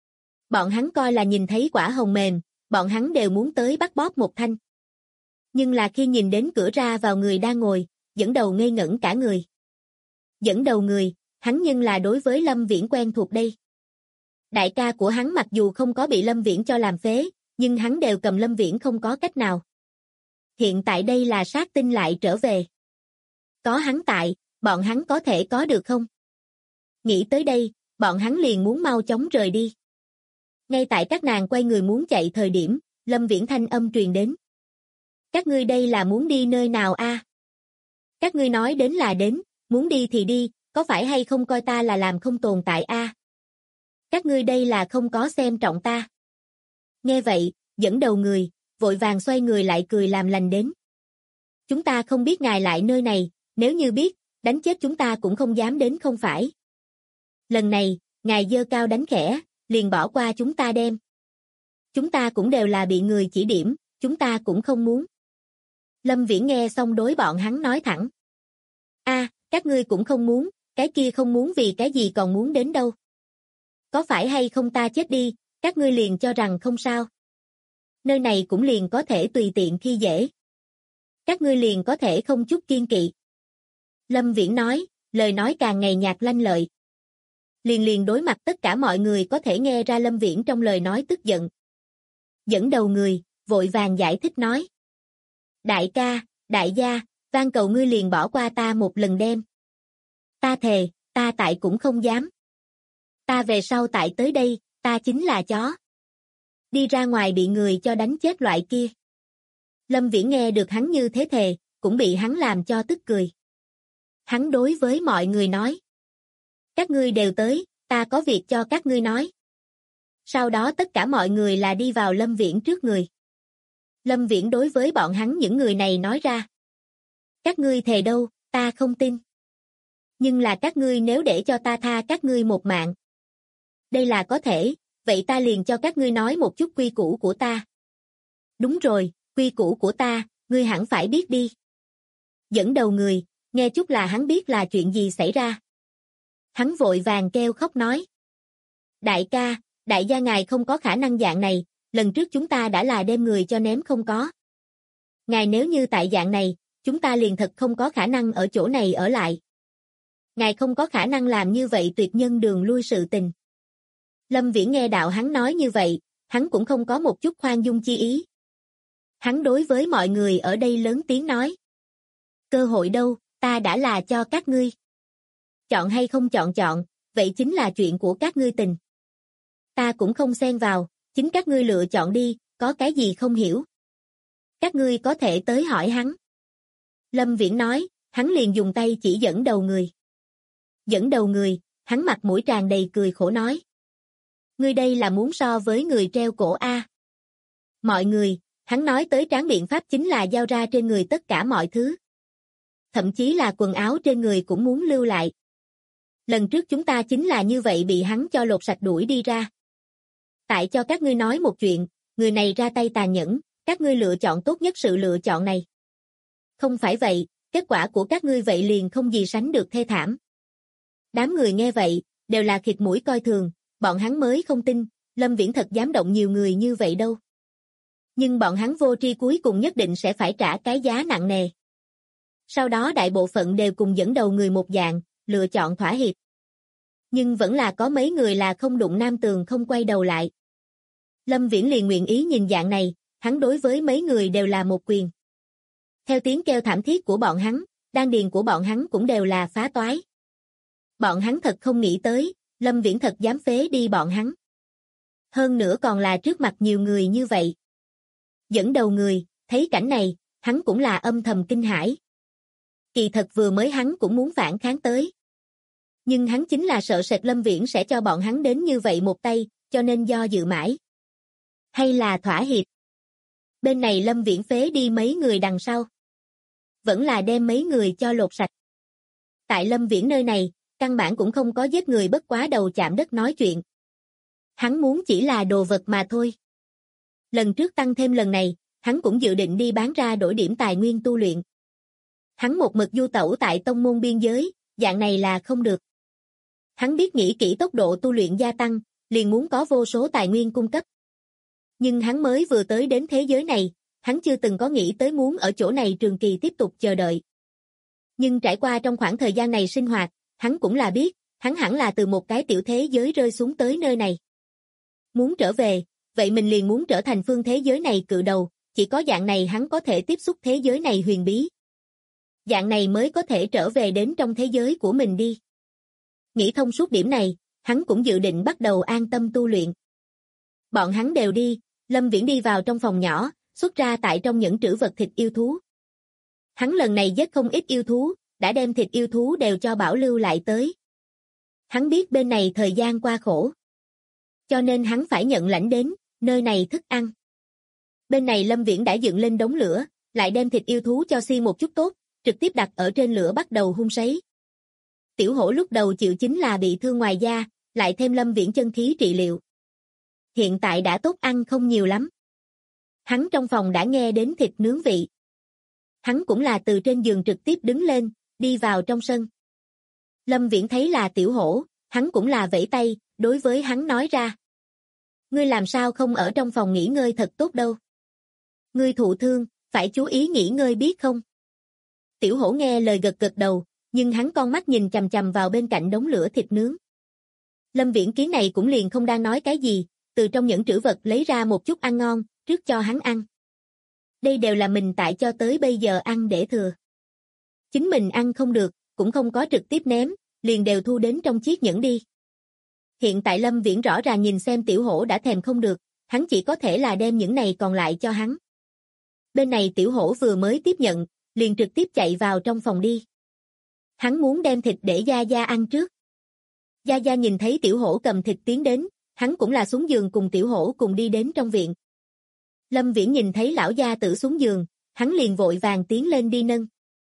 Bọn hắn coi là nhìn thấy quả hồng mềm, bọn hắn đều muốn tới bắt bóp một thanh. Nhưng là khi nhìn đến cửa ra vào người đang ngồi, dẫn đầu ngây ngẩn cả người. Dẫn đầu người, hắn nhưng là đối với Lâm Viễn quen thuộc đây. Đại ca của hắn mặc dù không có bị Lâm Viễn cho làm phế, nhưng hắn đều cầm Lâm Viễn không có cách nào. Hiện tại đây là sát tinh lại trở về. Có hắn tại, bọn hắn có thể có được không? Nghĩ tới đây, bọn hắn liền muốn mau chóng rời đi. Ngay tại các nàng quay người muốn chạy thời điểm, Lâm Viễn thanh âm truyền đến. Các ngươi đây là muốn đi nơi nào a? Các ngươi nói đến là đến, muốn đi thì đi, có phải hay không coi ta là làm không tồn tại a? Các ngươi đây là không có xem trọng ta. Nghe vậy, dẫn đầu người, vội vàng xoay người lại cười làm lành đến. Chúng ta không biết ngài lại nơi này, nếu như biết, đánh chết chúng ta cũng không dám đến không phải. Lần này, ngài giơ cao đánh khẽ, liền bỏ qua chúng ta đem. Chúng ta cũng đều là bị người chỉ điểm, chúng ta cũng không muốn. Lâm Viễn nghe xong đối bọn hắn nói thẳng. Các ngươi cũng không muốn, cái kia không muốn vì cái gì còn muốn đến đâu. Có phải hay không ta chết đi, các ngươi liền cho rằng không sao. Nơi này cũng liền có thể tùy tiện khi dễ. Các ngươi liền có thể không chút kiên kỵ. Lâm Viễn nói, lời nói càng ngày nhạt lanh lợi. Liền đối mặt tất cả mọi người có thể nghe ra Lâm Viễn trong lời nói tức giận. Dẫn đầu người, vội vàng giải thích nói. Đại ca, đại gia, van cầu ngươi liền bỏ qua ta một lần đem. Ta thề, ta tại cũng không dám. Ta về sau tại tới đây, ta chính là chó. Đi ra ngoài bị người cho đánh chết loại kia. Lâm Viễn nghe được hắn như thế thề, cũng bị hắn làm cho tức cười. Hắn đối với mọi người nói. Các ngươi đều tới, ta có việc cho các ngươi nói. Sau đó tất cả mọi người là đi vào Lâm Viễn trước người. Lâm Viễn đối với bọn hắn những người này nói ra. Các ngươi thề đâu, ta không tin. Nhưng là các ngươi nếu để cho ta tha các ngươi một mạng. Đây là có thể, vậy ta liền cho các ngươi nói một chút quy củ của ta. Đúng rồi, quy củ của ta, ngươi hẳn phải biết đi. Dẫn đầu người, nghe chút là hắn biết là chuyện gì xảy ra. Hắn vội vàng kêu khóc nói. Đại ca, đại gia ngài không có khả năng dạng này, lần trước chúng ta đã là đem người cho ném không có. Ngài nếu như tại dạng này, chúng ta liền thật không có khả năng ở chỗ này ở lại. Ngài không có khả năng làm như vậy tuyệt nhân đường lui sự tình. Lâm Viễn nghe đạo hắn nói như vậy, hắn cũng không có một chút khoan dung chi ý. Hắn đối với mọi người ở đây lớn tiếng nói. Cơ hội đâu, ta đã là cho các ngươi. Chọn hay không chọn, vậy chính là chuyện của các ngươi tình. Ta cũng không xen vào, chính các ngươi lựa chọn đi, có cái gì không hiểu. Các ngươi có thể tới hỏi hắn. Lâm Viễn nói, hắn liền dùng tay chỉ dẫn đầu người. Dẫn đầu người, hắn mặt mũi tràn đầy cười khổ nói. Ngươi đây là muốn so với người treo cổ a? Mọi người, hắn nói tới tráng biện pháp chính là giao ra trên người tất cả mọi thứ. Thậm chí là quần áo trên người cũng muốn lưu lại. Lần trước chúng ta chính là như vậy bị hắn cho lột sạch đuổi đi ra. Tại cho các ngươi nói một chuyện, người này ra tay tàn nhẫn, các ngươi lựa chọn tốt nhất sự lựa chọn này. Không phải vậy, kết quả của các ngươi vậy liền không gì sánh được thê thảm. Đám người nghe vậy, đều là khịt mũi coi thường, bọn hắn mới không tin, Lâm Viễn thật dám động nhiều người như vậy đâu. Nhưng bọn hắn vô tri cuối cùng nhất định sẽ phải trả cái giá nặng nề. Sau đó đại bộ phận đều cùng dẫn đầu người một dạng, lựa chọn thỏa hiệp. Nhưng vẫn là có mấy người là không đụng nam tường không quay đầu lại. Lâm Viễn liền nguyện ý nhìn dạng này, hắn đối với mấy người đều là một quyền. Theo tiếng kêu thảm thiết của bọn hắn, đan điền của bọn hắn cũng đều là phá toái. Bọn hắn thật không nghĩ tới, Lâm Viễn thật dám phế đi bọn hắn. Hơn nữa còn là trước mặt nhiều người như vậy. Dẫn đầu người, thấy cảnh này, hắn cũng là âm thầm kinh hãi. Kỳ thật vừa mới hắn cũng muốn phản kháng tới. Nhưng hắn chính là sợ sệt Lâm Viễn sẽ cho bọn hắn đến như vậy một tay, cho nên do dự mãi. Hay là thỏa hiệp? Bên này Lâm Viễn phế đi mấy người đằng sau. Vẫn là đem mấy người cho lột sạch. Tại Lâm Viễn nơi này, căn bản cũng không có giết người bất quá đầu chạm đất nói chuyện. Hắn muốn chỉ là đồ vật mà thôi. Lần trước tăng thêm lần này, hắn cũng dự định đi bán ra đổi điểm tài nguyên tu luyện. Hắn một mực du tẩu tại tông môn biên giới, dạng này là không được. Hắn biết nghĩ kỹ tốc độ tu luyện gia tăng, liền muốn có vô số tài nguyên cung cấp. Nhưng hắn mới vừa tới đến thế giới này, hắn chưa từng có nghĩ tới muốn ở chỗ này trường kỳ tiếp tục chờ đợi. Nhưng trải qua trong khoảng thời gian này sinh hoạt, hắn cũng là biết, hắn hẳn là từ một cái tiểu thế giới rơi xuống tới nơi này. Muốn trở về, vậy mình liền muốn trở thành phương thế giới này cự đầu, chỉ có dạng này hắn có thể tiếp xúc thế giới này huyền bí. Dạng này mới có thể trở về đến trong thế giới của mình đi. Nghĩ thông suốt điểm này, hắn cũng dự định bắt đầu an tâm tu luyện. Bọn hắn đều đi, Lâm Viễn đi vào trong phòng nhỏ, xuất ra tại trong những trữ vật thịt yêu thú. Hắn lần này giết không ít yêu thú, đã đem thịt yêu thú đều cho bảo lưu lại tới. Hắn biết bên này thời gian qua khổ, cho nên hắn phải nhận lãnh đến nơi này thức ăn. Bên này Lâm Viễn đã dựng lên đống lửa, lại đem thịt yêu thú cho xiên một chút tốt, trực tiếp đặt ở trên lửa bắt đầu hun sấy. Tiểu hổ lúc đầu chịu chính là bị thương ngoài da, lại thêm Lâm Viễn chân khí trị liệu. Hiện tại đã tốt ăn không nhiều lắm. Hắn trong phòng đã nghe đến thịt nướng vị. Hắn cũng là từ trên giường trực tiếp đứng lên, đi vào trong sân. Lâm Viễn thấy là tiểu hổ, hắn cũng là vẫy tay, đối với hắn nói ra. Ngươi làm sao không ở trong phòng nghỉ ngơi thật tốt đâu. Ngươi thụ thương, phải chú ý nghỉ ngơi biết không? Tiểu hổ nghe lời gật gật đầu, nhưng hắn con mắt nhìn chằm chằm vào bên cạnh đống lửa thịt nướng. Lâm Viễn kiến này cũng liền không đang nói cái gì, từ trong những trữ vật lấy ra một chút ăn ngon, trước cho hắn ăn. Đây đều là mình tại cho tới bây giờ ăn để thừa. Chính mình ăn không được, cũng không có trực tiếp ném, liền đều thu đến trong chiếc nhẫn đi. Hiện tại Lâm Viễn rõ ràng nhìn xem tiểu hổ đã thèm không được, hắn chỉ có thể là đem những này còn lại cho hắn. Bên này tiểu hổ vừa mới tiếp nhận, liền trực tiếp chạy vào trong phòng đi. Hắn muốn đem thịt để Gia Gia ăn trước. Gia Gia nhìn thấy tiểu hổ cầm thịt tiến đến, hắn cũng là xuống giường cùng tiểu hổ cùng đi đến trong viện. Lâm Viễn nhìn thấy lão gia tử xuống giường, hắn liền vội vàng tiến lên đi nâng.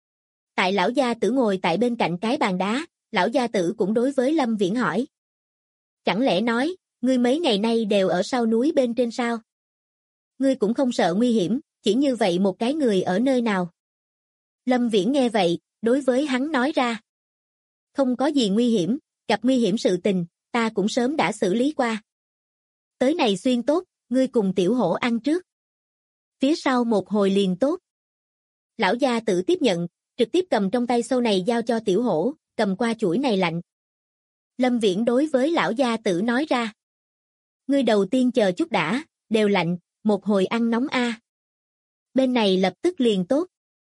Tại lão gia tử ngồi tại bên cạnh cái bàn đá, lão gia tử cũng đối với Lâm Viễn hỏi. Chẳng lẽ nói, ngươi mấy ngày nay đều ở sau núi bên trên sao? Ngươi cũng không sợ nguy hiểm, chỉ như vậy một cái người ở nơi nào? Lâm Viễn nghe vậy, đối với hắn nói ra. Không có gì nguy hiểm, gặp nguy hiểm sự tình, ta cũng sớm đã xử lý qua. Tới này xuyên tốt, ngươi cùng tiểu hổ ăn trước. Phía sau một hồi liền tốt. Lão gia tử tiếp nhận, trực tiếp cầm trong tay sâu này giao cho tiểu hổ, cầm qua chuỗi này lạnh. Lâm Viễn đối với lão gia tử nói ra. Ngươi đầu tiên chờ chút đã, đều lạnh, một hồi ăn nóng a. Bên này lập tức liền tốt.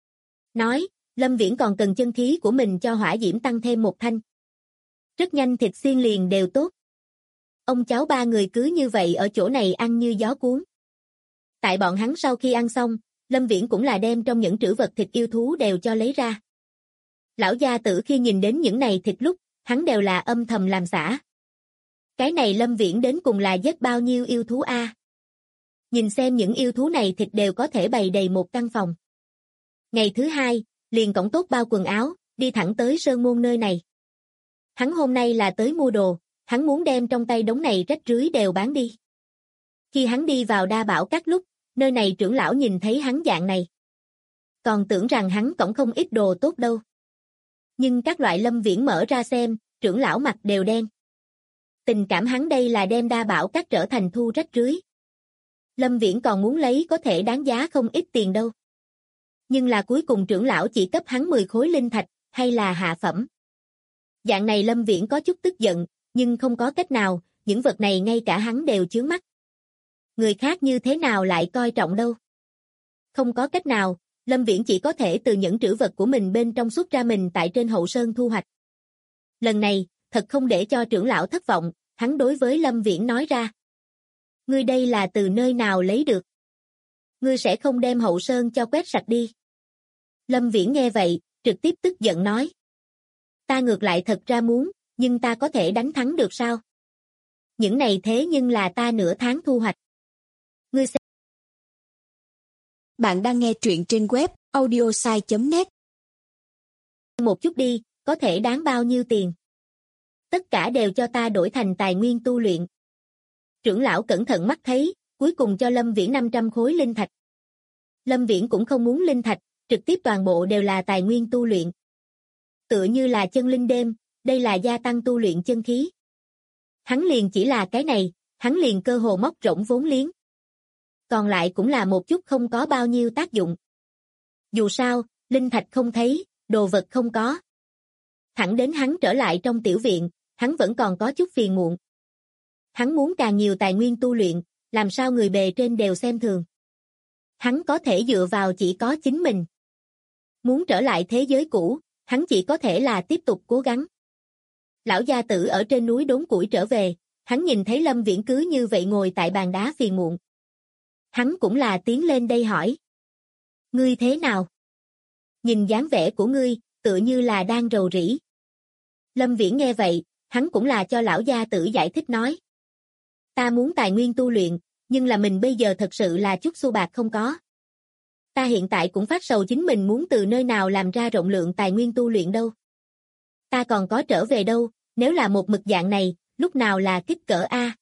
Nói, Lâm Viễn còn cần chân khí của mình cho hỏa diễm tăng thêm một thanh. Rất nhanh thịt xiên liền đều tốt. Ông cháu ba người cứ như vậy ở chỗ này ăn như gió cuốn. Tại bọn hắn sau khi ăn xong, Lâm Viễn cũng là đem trong những trữ vật thịt yêu thú đều cho lấy ra. Lão gia tử khi nhìn đến những này thịt lúc, hắn đều là âm thầm làm xả. Cái này Lâm Viễn đến cùng là giết bao nhiêu yêu thú a? Nhìn xem những yêu thú này thịt đều có thể bày đầy một căn phòng. Ngày thứ hai, liền cõng tốt bao quần áo, đi thẳng tới Sơn Môn nơi này. Hắn hôm nay là tới mua đồ, hắn muốn đem trong tay đống này rách rưới đều bán đi. Khi hắn đi vào Đa Bảo Các lúc, nơi này trưởng lão nhìn thấy hắn dạng này. Còn tưởng rằng hắn cõng không ít đồ tốt đâu. Nhưng các loại Lâm Viễn mở ra xem, trưởng lão mặt đều đen. Tình cảm hắn đây là đem Đa Bảo Các trở thành thu rách rưới. Lâm Viễn còn muốn lấy có thể đáng giá không ít tiền đâu. Nhưng là cuối cùng trưởng lão chỉ cấp hắn 10 khối linh thạch, hay là hạ phẩm. Dạng này Lâm Viễn có chút tức giận, nhưng không có cách nào, những vật này ngay cả hắn đều chướng mắt. Người khác như thế nào lại coi trọng đâu. Không có cách nào, Lâm Viễn chỉ có thể từ những trữ vật của mình bên trong xuất ra mình tại trên hậu sơn thu hoạch. Lần này, thật không để cho trưởng lão thất vọng, hắn đối với Lâm Viễn nói ra. Ngươi đây là từ nơi nào lấy được? Ngươi sẽ không đem hậu sơn cho quét sạch đi. Lâm Viễn nghe vậy, trực tiếp tức giận nói. Ta ngược lại thật ra muốn, nhưng ta có thể đánh thắng được sao? Những này thế nhưng là ta nửa tháng thu hoạch. Ngươi sẽ... Bạn đang nghe truyện trên web audiosai.net. Một chút đi, có thể đáng bao nhiêu tiền? Tất cả đều cho ta đổi thành tài nguyên tu luyện. Trưởng lão cẩn thận mắt thấy, cuối cùng cho Lâm Viễn 500 khối linh thạch. Lâm Viễn cũng không muốn linh thạch, trực tiếp toàn bộ đều là tài nguyên tu luyện. Tựa như là chân linh đêm, đây là gia tăng tu luyện chân khí. Hắn liền chỉ là cái này, hắn liền cơ hồ móc rỗng vốn liếng. Còn lại cũng là một chút không có bao nhiêu tác dụng. Dù sao, linh thạch không thấy, đồ vật không có. Thẳng đến hắn trở lại trong tiểu viện, hắn vẫn còn có chút phiền muộn. Hắn muốn càng nhiều tài nguyên tu luyện, làm sao người bề trên đều xem thường. Hắn có thể dựa vào chỉ có chính mình. Muốn trở lại thế giới cũ, hắn chỉ có thể là tiếp tục cố gắng. Lão gia tử ở trên núi đốn củi trở về, hắn nhìn thấy Lâm Viễn cứ như vậy ngồi tại bàn đá phiền muộn. Hắn cũng là tiến lên đây hỏi. Ngươi thế nào? Nhìn dáng vẻ của ngươi, tựa như là đang rầu rĩ. Lâm Viễn nghe vậy, hắn cũng là cho lão gia tử giải thích nói. Ta muốn tài nguyên tu luyện, nhưng là mình bây giờ thật sự là chút xu bạc không có. Ta hiện tại cũng phát sầu chính mình muốn từ nơi nào làm ra rộng lượng tài nguyên tu luyện đâu. Ta còn có trở về đâu, nếu là một mực dạng này, lúc nào là kích cỡ A.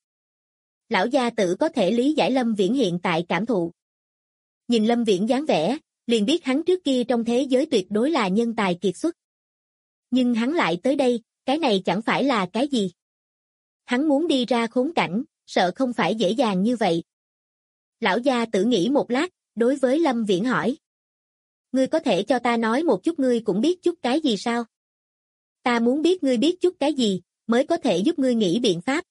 Lão gia tử có thể lý giải Lâm Viễn hiện tại cảm thụ. Nhìn Lâm Viễn dáng vẻ, liền biết hắn trước kia trong thế giới tuyệt đối là nhân tài kiệt xuất. Nhưng hắn lại tới đây, cái này chẳng phải là cái gì. Hắn muốn đi ra khốn cảnh, sợ không phải dễ dàng như vậy. Lão gia tử nghĩ một lát, đối với Lâm Viễn hỏi. Ngươi có thể cho ta nói một chút ngươi cũng biết chút cái gì sao? Ta muốn biết ngươi biết chút cái gì, mới có thể giúp ngươi nghĩ biện pháp.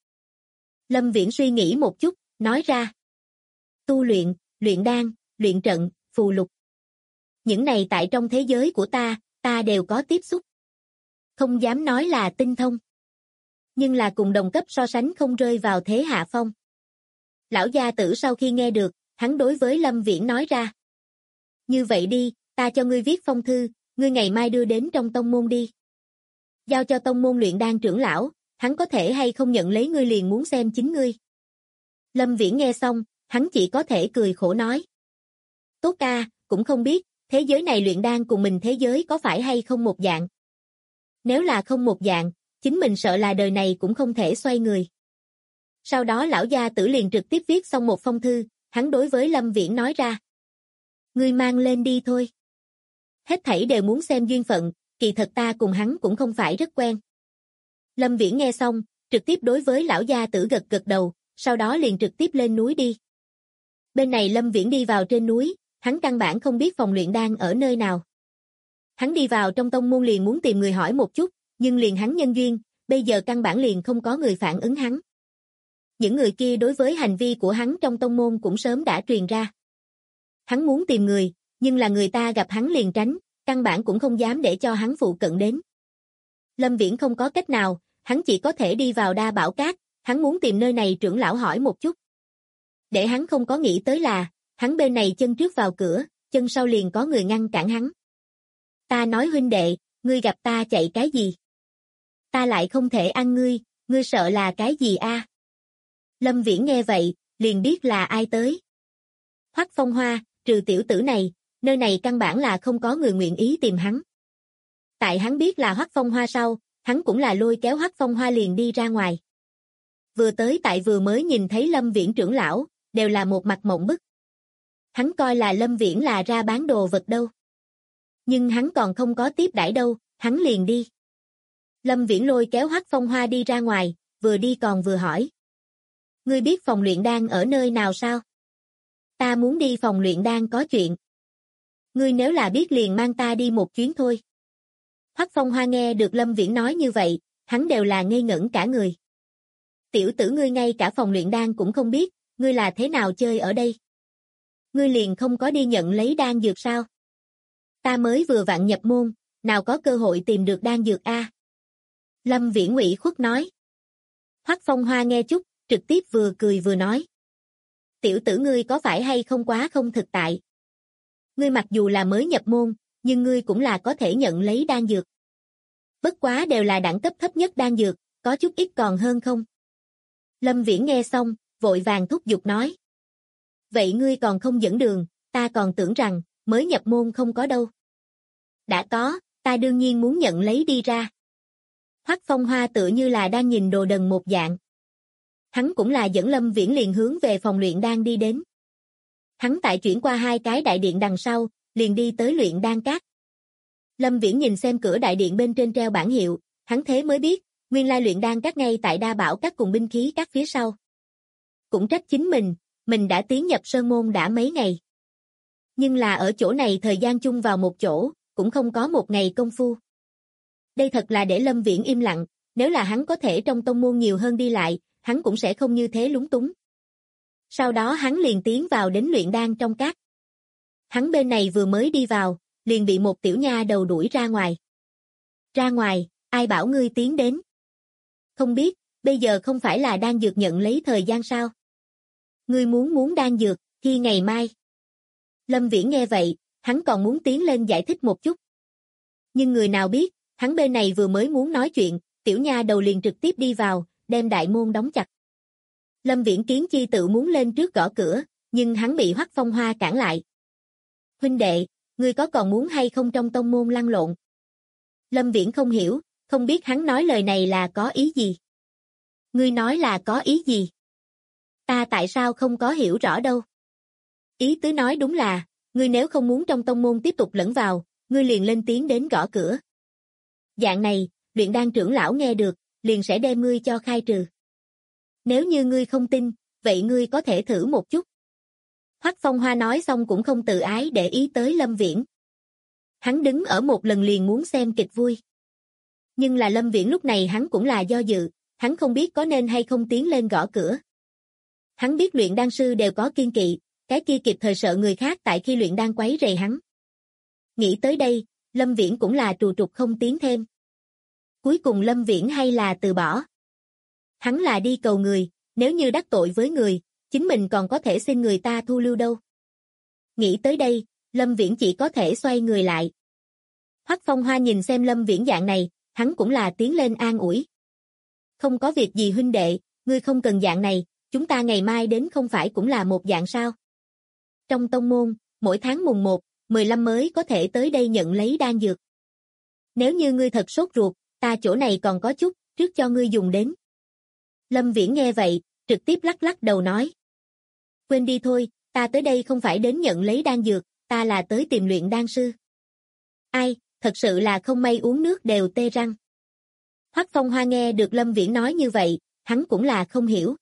Lâm Viễn suy nghĩ một chút, nói ra. Tu luyện, luyện đan, luyện trận, phù lục. Những này tại trong thế giới của ta đều có tiếp xúc. Không dám nói là tinh thông. Nhưng là cùng đồng cấp so sánh không rơi vào thế hạ phong. Lão gia tử sau khi nghe được, hắn đối với Lâm Viễn nói ra. Như vậy đi, ta cho ngươi viết phong thư, ngươi ngày mai đưa đến trong tông môn đi. Giao cho tông môn luyện đan trưởng lão, hắn có thể hay không nhận lấy ngươi liền muốn xem chính ngươi. Lâm Viễn nghe xong, hắn chỉ có thể cười khổ nói. Tốt ca, cũng không biết, thế giới này luyện đan cùng mình thế giới có phải hay không một dạng. Nếu là không một dạng, chính mình sợ là đời này cũng không thể xoay người. Sau đó lão gia tử liền trực tiếp viết xong một phong thư, hắn đối với Lâm Viễn nói ra. Ngươi mang lên đi thôi. Hết thảy đều muốn xem duyên phận, kỳ thật ta cùng hắn cũng không phải rất quen. Lâm Viễn nghe xong, trực tiếp đối với lão gia tử gật gật đầu, sau đó liền trực tiếp lên núi đi. Bên này Lâm Viễn đi vào trên núi, hắn căn bản không biết phòng luyện đan ở nơi nào. Hắn đi vào trong tông môn liền muốn tìm người hỏi một chút, nhưng liền hắn nhân duyên, bây giờ căn bản liền không có người phản ứng hắn. Những người kia đối với hành vi của hắn trong tông môn cũng sớm đã truyền ra. Hắn muốn tìm người, nhưng là người ta gặp hắn liền tránh, căn bản cũng không dám để cho hắn phụ cận đến. Lâm Viễn không có cách nào, hắn chỉ có thể đi vào Đa Bảo Các, hắn muốn tìm nơi này trưởng lão hỏi một chút. Để hắn không có nghĩ tới là, hắn bên này chân trước vào cửa, chân sau liền có người ngăn cản hắn. Ta nói huynh đệ, ngươi gặp ta chạy cái gì? Ta lại không thể ăn ngươi sợ là cái gì a? Lâm Viễn nghe vậy, liền biết là ai tới. Hoắc Phong Hoa, trừ tiểu tử này, nơi này căn bản là không có người nguyện ý tìm hắn. Tại hắn biết là Hoắc Phong Hoa sau, hắn cũng là lôi kéo Hoắc Phong Hoa liền đi ra ngoài. Vừa tới tại vừa mới nhìn thấy Lâm Viễn trưởng lão, đều là một mặt mộng bức. Hắn coi là Lâm Viễn là ra bán đồ vật đâu. Nhưng hắn còn không có tiếp đãi đâu, hắn liền đi. Lâm Viễn lôi kéo Hoắc Phong Hoa đi ra ngoài, vừa đi còn vừa hỏi. Ngươi biết phòng luyện đan ở nơi nào sao? Ta muốn đi phòng luyện đan có chuyện. Ngươi nếu là biết liền mang ta đi một chuyến thôi. Hoắc Phong Hoa nghe được Lâm Viễn nói như vậy, hắn đều là ngây ngẩn cả người. Tiểu tử ngươi ngay cả phòng luyện đan cũng không biết, ngươi là thế nào chơi ở đây? Ngươi liền không có đi nhận lấy đan dược sao? Ta mới vừa vặn nhập môn, nào có cơ hội tìm được đan dược a? Lâm Viễn ủy khuất nói. Hoắc Phong Hoa nghe chút, trực tiếp vừa cười vừa nói. Tiểu tử ngươi có phải hay không quá không thực tại? Ngươi mặc dù là mới nhập môn, nhưng ngươi cũng là có thể nhận lấy đan dược. Bất quá đều là đẳng cấp thấp nhất đan dược, có chút ít còn hơn không? Lâm Viễn nghe xong, vội vàng thúc giục nói. Vậy ngươi còn không dẫn đường, ta còn tưởng rằng, mới nhập môn không có đâu. Đã có, ta đương nhiên muốn nhận lấy đi ra. Hoắc Phong Hoa tựa như là đang nhìn đồ đần một dạng. Hắn cũng là dẫn Lâm Viễn liền hướng về phòng luyện đan đi đến. Hắn tại chuyển qua hai cái đại điện đằng sau, liền đi tới luyện đan các. Lâm Viễn nhìn xem cửa đại điện bên trên treo bảng hiệu, hắn thế mới biết, nguyên lai luyện đan các ngay tại Đa Bảo các cùng binh khí các phía sau. Cũng trách chính mình đã tiến nhập sơn môn đã mấy ngày. Nhưng là ở chỗ này thời gian chung vào một chỗ, cũng không có một ngày công phu. Đây thật là để Lâm Viễn im lặng, nếu là hắn có thể trong tông môn nhiều hơn đi lại, hắn cũng sẽ không như thế lúng túng. Sau đó hắn liền tiến vào đến luyện đan trong các. Hắn bên này vừa mới đi vào, liền bị một tiểu nha đầu đuổi ra ngoài. Ra ngoài, ai bảo ngươi tiến đến? Không biết, bây giờ không phải là đan dược nhận lấy thời gian sao? Ngươi muốn đan dược, khi ngày mai. Lâm Viễn nghe vậy, hắn còn muốn tiến lên giải thích một chút. Nhưng người nào biết, hắn bên này vừa mới muốn nói chuyện, tiểu nha đầu liền trực tiếp đi vào, đem đại môn đóng chặt. Lâm Viễn kiến chi tự muốn lên trước gõ cửa, nhưng hắn bị Hoắc Phong Hoa cản lại. Huynh đệ, ngươi có còn muốn hay không trong tông môn lăn lộn? Lâm Viễn không hiểu, không biết hắn nói lời này là có ý gì. Ngươi nói là có ý gì? Ta tại sao không có hiểu rõ đâu? Ý tứ nói đúng là, ngươi nếu không muốn trong tông môn tiếp tục lẫn vào, ngươi liền lên tiếng đến gõ cửa. Dạng này, luyện đan trưởng lão nghe được, liền sẽ đem ngươi cho khai trừ. Nếu như ngươi không tin, vậy ngươi có thể thử một chút. Hoắc Phong Hoa nói xong cũng không tự ái để ý tới Lâm Viễn. Hắn đứng ở một lần liền muốn xem kịch vui. Nhưng là Lâm Viễn lúc này hắn cũng là do dự, hắn không biết có nên hay không tiến lên gõ cửa. Hắn biết luyện đan sư đều có kiêng kỵ, cái kia kịp thời sợ người khác tại khi luyện đan quấy rầy hắn. Nghĩ tới đây, Lâm Viễn cũng là trù trục không tiến thêm. Cuối cùng Lâm Viễn hay là từ bỏ. Hắn là đi cầu người, nếu như đắc tội với người, chính mình còn có thể xin người ta thu lưu đâu. Nghĩ tới đây, Lâm Viễn chỉ có thể xoay người lại. Hoắc Phong Hoa nhìn xem Lâm Viễn dạng này, hắn cũng là tiến lên an ủi. Không có việc gì huynh đệ, ngươi không cần dạng này, chúng ta ngày mai đến không phải cũng là một dạng sao. Trong tông môn, mỗi tháng mùng 1, 15 mới có thể tới đây nhận lấy đan dược. Nếu như ngươi thật sốt ruột, ta chỗ này còn có chút, trước cho ngươi dùng đến. Lâm Viễn nghe vậy, trực tiếp lắc lắc đầu nói. Quên đi thôi, ta tới đây không phải đến nhận lấy đan dược, ta là tới tìm luyện đan sư. Ai, thật sự là không may uống nước đều tê răng. Hoắc Phong Hoa nghe được Lâm Viễn nói như vậy, hắn cũng là không hiểu.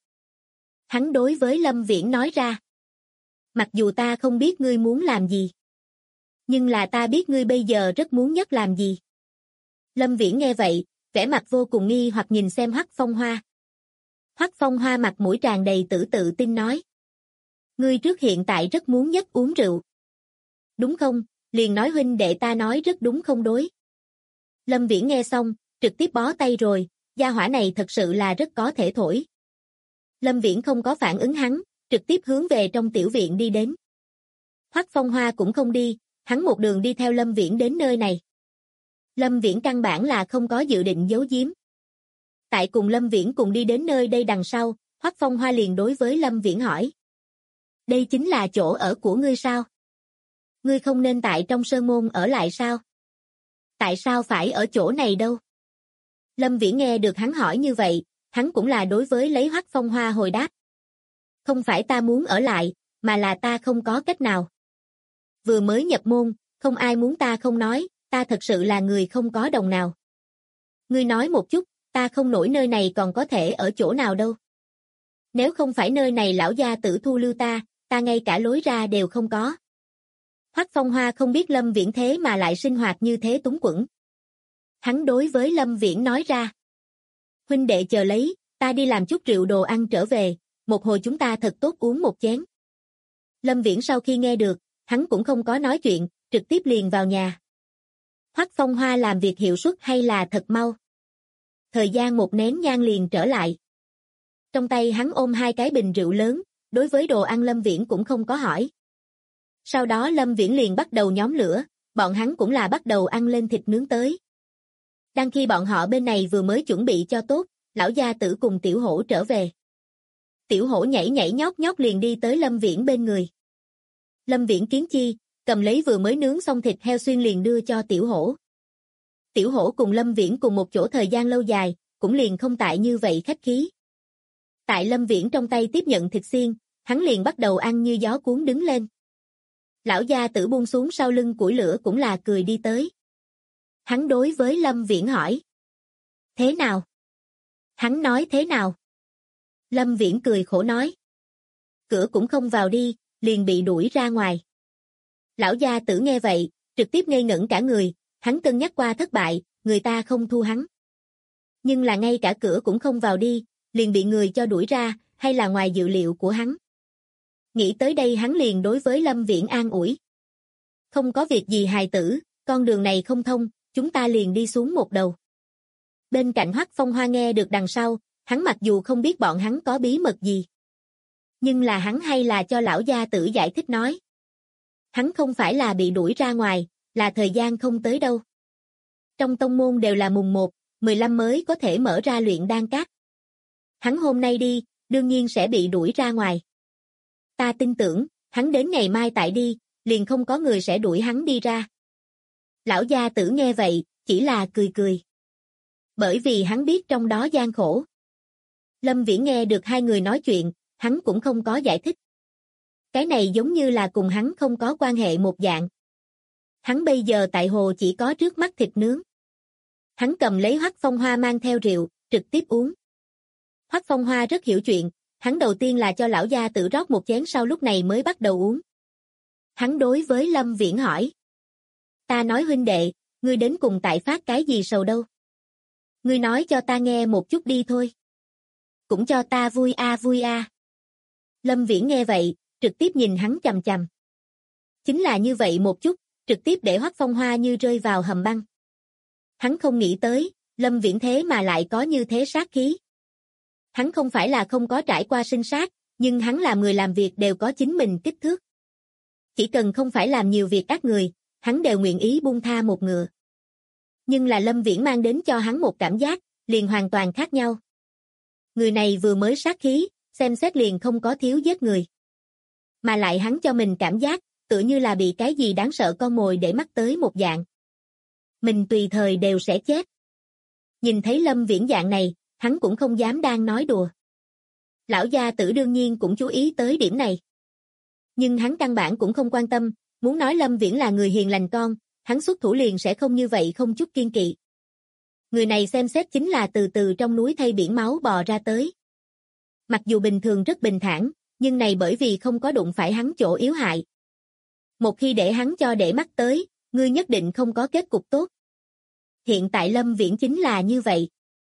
Hắn đối với Lâm Viễn nói ra. Mặc dù ta không biết ngươi muốn làm gì, nhưng là ta biết ngươi bây giờ rất muốn nhất làm gì. Lâm Viễn nghe vậy, vẻ mặt vô cùng nghi hoặc nhìn xem Hoắc Phong Hoa. Hoắc Phong Hoa mặt mũi tràn đầy tự tin nói. Ngươi trước hiện tại rất muốn nhất uống rượu. Đúng không, liền nói huynh đệ ta nói rất đúng không đối. Lâm Viễn nghe xong, trực tiếp bó tay rồi, gia hỏa này thật sự là rất có thể thổi. Lâm Viễn không có phản ứng hắn, trực tiếp hướng về trong tiểu viện đi đến. Hoắc Phong Hoa cũng không đi, hắn một đường đi theo Lâm Viễn đến nơi này. Lâm Viễn căn bản là không có dự định giấu giếm. Tại cùng Lâm Viễn cùng đi đến nơi đây đằng sau, Hoắc Phong Hoa liền đối với Lâm Viễn hỏi. Đây chính là chỗ ở của ngươi sao? Ngươi không nên tại trong sơn môn ở lại sao? Tại sao phải ở chỗ này đâu? Lâm Viễn nghe được hắn hỏi như vậy, hắn cũng là đối với lấy Hoắc Phong Hoa hồi đáp. Không phải ta muốn ở lại, mà là ta không có cách nào. Vừa mới nhập môn, không ai muốn ta không nói, ta thật sự là người không có đồng nào. Ngươi nói một chút, ta không nổi nơi này còn có thể ở chỗ nào đâu. Nếu không phải nơi này lão gia tử thu lưu ta ngay cả lối ra đều không có. Hoắc Phong Hoa không biết Lâm Viễn thế mà lại sinh hoạt như thế túng quẫn. Hắn đối với Lâm Viễn nói ra. Huynh đệ chờ lấy, ta đi làm chút rượu đồ ăn trở về, một hồi chúng ta thật tốt uống một chén. Lâm Viễn sau khi nghe được, hắn cũng không có nói chuyện, trực tiếp liền vào nhà. Hoắc Phong Hoa làm việc hiệu suất hay là thật mau. Thời gian một nén nhang liền trở lại. Trong tay hắn ôm hai cái bình rượu lớn, đối với đồ ăn Lâm Viễn cũng không có hỏi. Sau đó Lâm Viễn liền bắt đầu nhóm lửa, bọn hắn cũng là bắt đầu ăn lên thịt nướng tới. Đang khi bọn họ bên này vừa mới chuẩn bị cho tốt, lão gia tử cùng Tiểu Hổ trở về. Tiểu Hổ nhảy nhảy nhót nhót liền đi tới Lâm Viễn bên người. Lâm Viễn kiến chi, cầm lấy vừa mới nướng xong thịt heo xuyên liền đưa cho Tiểu Hổ. Tiểu Hổ cùng Lâm Viễn cùng một chỗ thời gian lâu dài, cũng liền không tại như vậy khách khí. Tại Lâm Viễn trong tay tiếp nhận thịt xiên, hắn liền bắt đầu ăn như gió cuốn đứng lên. Lão gia tử buông xuống sau lưng củi lửa cũng là cười đi tới. Hắn đối với Lâm Viễn hỏi. Thế nào? Hắn nói thế nào? Lâm Viễn cười khổ nói. Cửa cũng không vào đi, liền bị đuổi ra ngoài. Lão gia tử nghe vậy, trực tiếp ngây ngẩn cả người, hắn cân nhắc qua thất bại, người ta không thu hắn. Nhưng là ngay cả cửa cũng không vào đi, liền bị người cho đuổi ra, hay là ngoài dự liệu của hắn. Nghĩ tới đây hắn liền đối với Lâm Viễn an ủi. Không có việc gì hài tử, con đường này không thông, chúng ta liền đi xuống một đầu. Bên cạnh Hoắc Phong Hoa nghe được đằng sau, hắn mặc dù không biết bọn hắn có bí mật gì. Nhưng là hắn hay là cho lão gia tử giải thích nói. Hắn không phải là bị đuổi ra ngoài, là thời gian không tới đâu. Trong tông môn đều là mùng 1, 15 mới có thể mở ra luyện đan các. Hắn hôm nay đi, đương nhiên sẽ bị đuổi ra ngoài. Ta tin tưởng, hắn đến ngày mai tại đi, liền không có người sẽ đuổi hắn đi ra. Lão gia tử nghe vậy, chỉ là cười cười. Bởi vì hắn biết trong đó gian khổ. Lâm Viễn nghe được hai người nói chuyện, hắn cũng không có giải thích. Cái này giống như là cùng hắn không có quan hệ một dạng. Hắn bây giờ tại hồ chỉ có trước mắt thịt nướng. Hắn cầm lấy Hoắc Phong Hoa mang theo rượu, trực tiếp uống. Hoắc Phong Hoa rất hiểu chuyện, hắn đầu tiên là cho lão gia tử rót một chén sau lúc này mới bắt đầu uống. Hắn đối với Lâm Viễn hỏi. Ta nói huynh đệ, ngươi đến cùng tại phát cái gì sầu đâu? Ngươi nói cho ta nghe một chút đi thôi. Cũng cho ta vui a vui a. Lâm Viễn nghe vậy, trực tiếp nhìn hắn chằm chằm. Chính là như vậy một chút, trực tiếp để Hoắc Phong Hoa như rơi vào hầm băng. Hắn không nghĩ tới, Lâm Viễn thế mà lại có như thế sát khí. Hắn không phải là không có trải qua sinh sát, nhưng hắn làm người làm việc đều có chính mình kích thước. Chỉ cần không phải làm nhiều việc ác người, hắn đều nguyện ý buông tha một ngựa. Nhưng là Lâm Viễn mang đến cho hắn một cảm giác, liền hoàn toàn khác nhau. Người này vừa mới sát khí, xem xét liền không có thiếu giết người. Mà lại hắn cho mình cảm giác, tựa như là bị cái gì đáng sợ con mồi để mắt tới một dạng. Mình tùy thời đều sẽ chết. Nhìn thấy Lâm Viễn dạng này, hắn cũng không dám đang nói đùa. Lão gia tử đương nhiên cũng chú ý tới điểm này. Nhưng hắn căn bản cũng không quan tâm, muốn nói Lâm Viễn là người hiền lành con, hắn xuất thủ liền sẽ không như vậy không chút kiên kỵ. Người này xem xét chính là từ từ trong núi thay biển máu bò ra tới. Mặc dù bình thường rất bình thản, nhưng này bởi vì không có đụng phải hắn chỗ yếu hại. Một khi để hắn cho để mắt tới, ngươi nhất định không có kết cục tốt. Hiện tại Lâm Viễn chính là như vậy.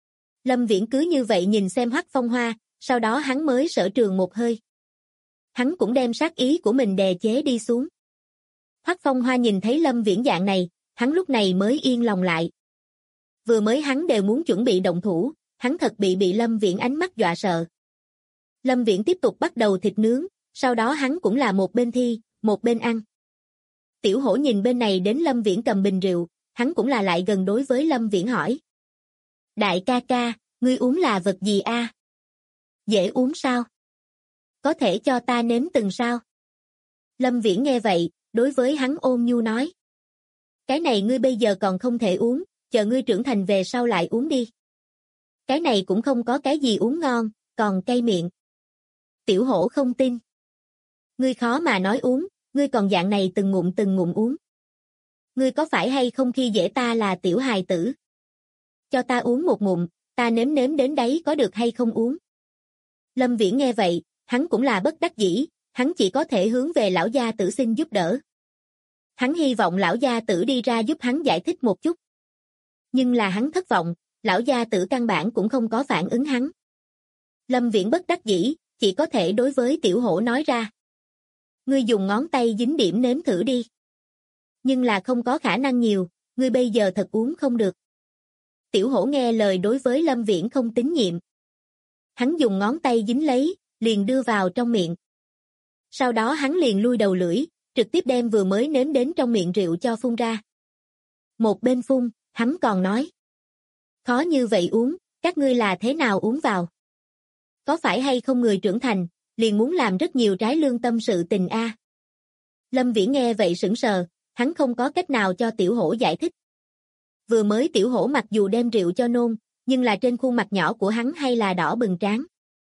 Lâm Viễn cứ như vậy nhìn xem Hoắc Phong Hoa, sau đó hắn mới sở trường một hơi. Hắn cũng đem sát ý của mình đè chế đi xuống. Hoắc Phong Hoa nhìn thấy Lâm Viễn dạng này, hắn lúc này mới yên lòng lại. Vừa mới hắn đều muốn chuẩn bị động thủ, hắn thật bị Lâm Viễn ánh mắt dọa sợ. Lâm Viễn tiếp tục bắt đầu thịt nướng, sau đó hắn cũng là một bên thi, một bên ăn. Tiểu Hổ nhìn bên này đến Lâm Viễn cầm bình rượu, hắn cũng là lại gần đối với Lâm Viễn hỏi. Đại ca ca, ngươi uống là vật gì a? Dễ uống sao? Có thể cho ta nếm từng sao? Lâm Viễn nghe vậy, đối với hắn ôn nhu nói. Cái này ngươi bây giờ còn không thể uống, chờ ngươi trưởng thành về sau lại uống đi. Cái này cũng không có cái gì uống ngon, còn cay miệng. Tiểu Hổ không tin. Ngươi khó mà nói uống, ngươi còn dạng này từng ngụm uống. Ngươi có phải hay không khi dễ ta là tiểu hài tử? Cho ta uống một ngụm, ta nếm đến đấy có được hay không uống? Lâm Viễn nghe vậy, hắn cũng là bất đắc dĩ, hắn chỉ có thể hướng về lão gia tử xin giúp đỡ. Hắn hy vọng lão gia tử đi ra giúp hắn giải thích một chút. Nhưng là hắn thất vọng, lão gia tử căn bản cũng không có phản ứng hắn. Lâm Viễn bất đắc dĩ, chỉ có thể đối với Tiểu Hổ nói ra. Ngươi dùng ngón tay dính điểm nếm thử đi. Nhưng là không có khả năng nhiều, ngươi bây giờ thật uống không được. Tiểu Hổ nghe lời đối với Lâm Viễn không tín nhiệm. Hắn dùng ngón tay dính lấy, liền đưa vào trong miệng. Sau đó hắn liền lui đầu lưỡi, trực tiếp đem vừa mới nếm đến trong miệng rượu cho phun ra. Một bên phun, hắn còn nói. Khó như vậy uống, các ngươi là thế nào uống vào? Có phải hay không người trưởng thành, liền muốn làm rất nhiều trái lương tâm sự tình a? Lâm Viễn nghe vậy sững sờ, hắn không có cách nào cho Tiểu Hổ giải thích. Vừa mới Tiểu Hổ mặc dù đem rượu cho nôn, nhưng là trên khuôn mặt nhỏ của hắn hay là đỏ bừng trán.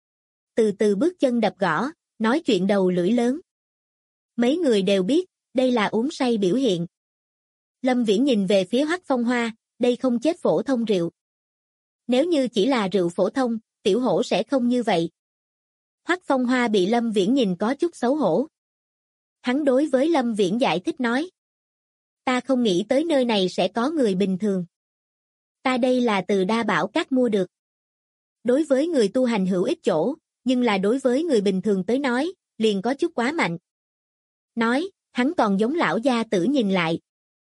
Từ từ bước chân đập gõ, nói chuyện đầu lưỡi lớn. Mấy người đều biết, đây là uống say biểu hiện. Lâm Viễn nhìn về phía Hoắc Phong Hoa, đây không chết phổ thông rượu. Nếu như chỉ là rượu phổ thông, Tiểu Hổ sẽ không như vậy. Hoắc Phong Hoa bị Lâm Viễn nhìn có chút xấu hổ. Hắn đối với Lâm Viễn giải thích nói. Ta không nghĩ tới nơi này sẽ có người bình thường. Ta đây là từ Đa Bảo Các mua được. Đối với người tu hành hữu ích chỗ, nhưng là đối với người bình thường tới nói, liền có chút quá mạnh. Nói, hắn còn giống lão gia tử nhìn lại.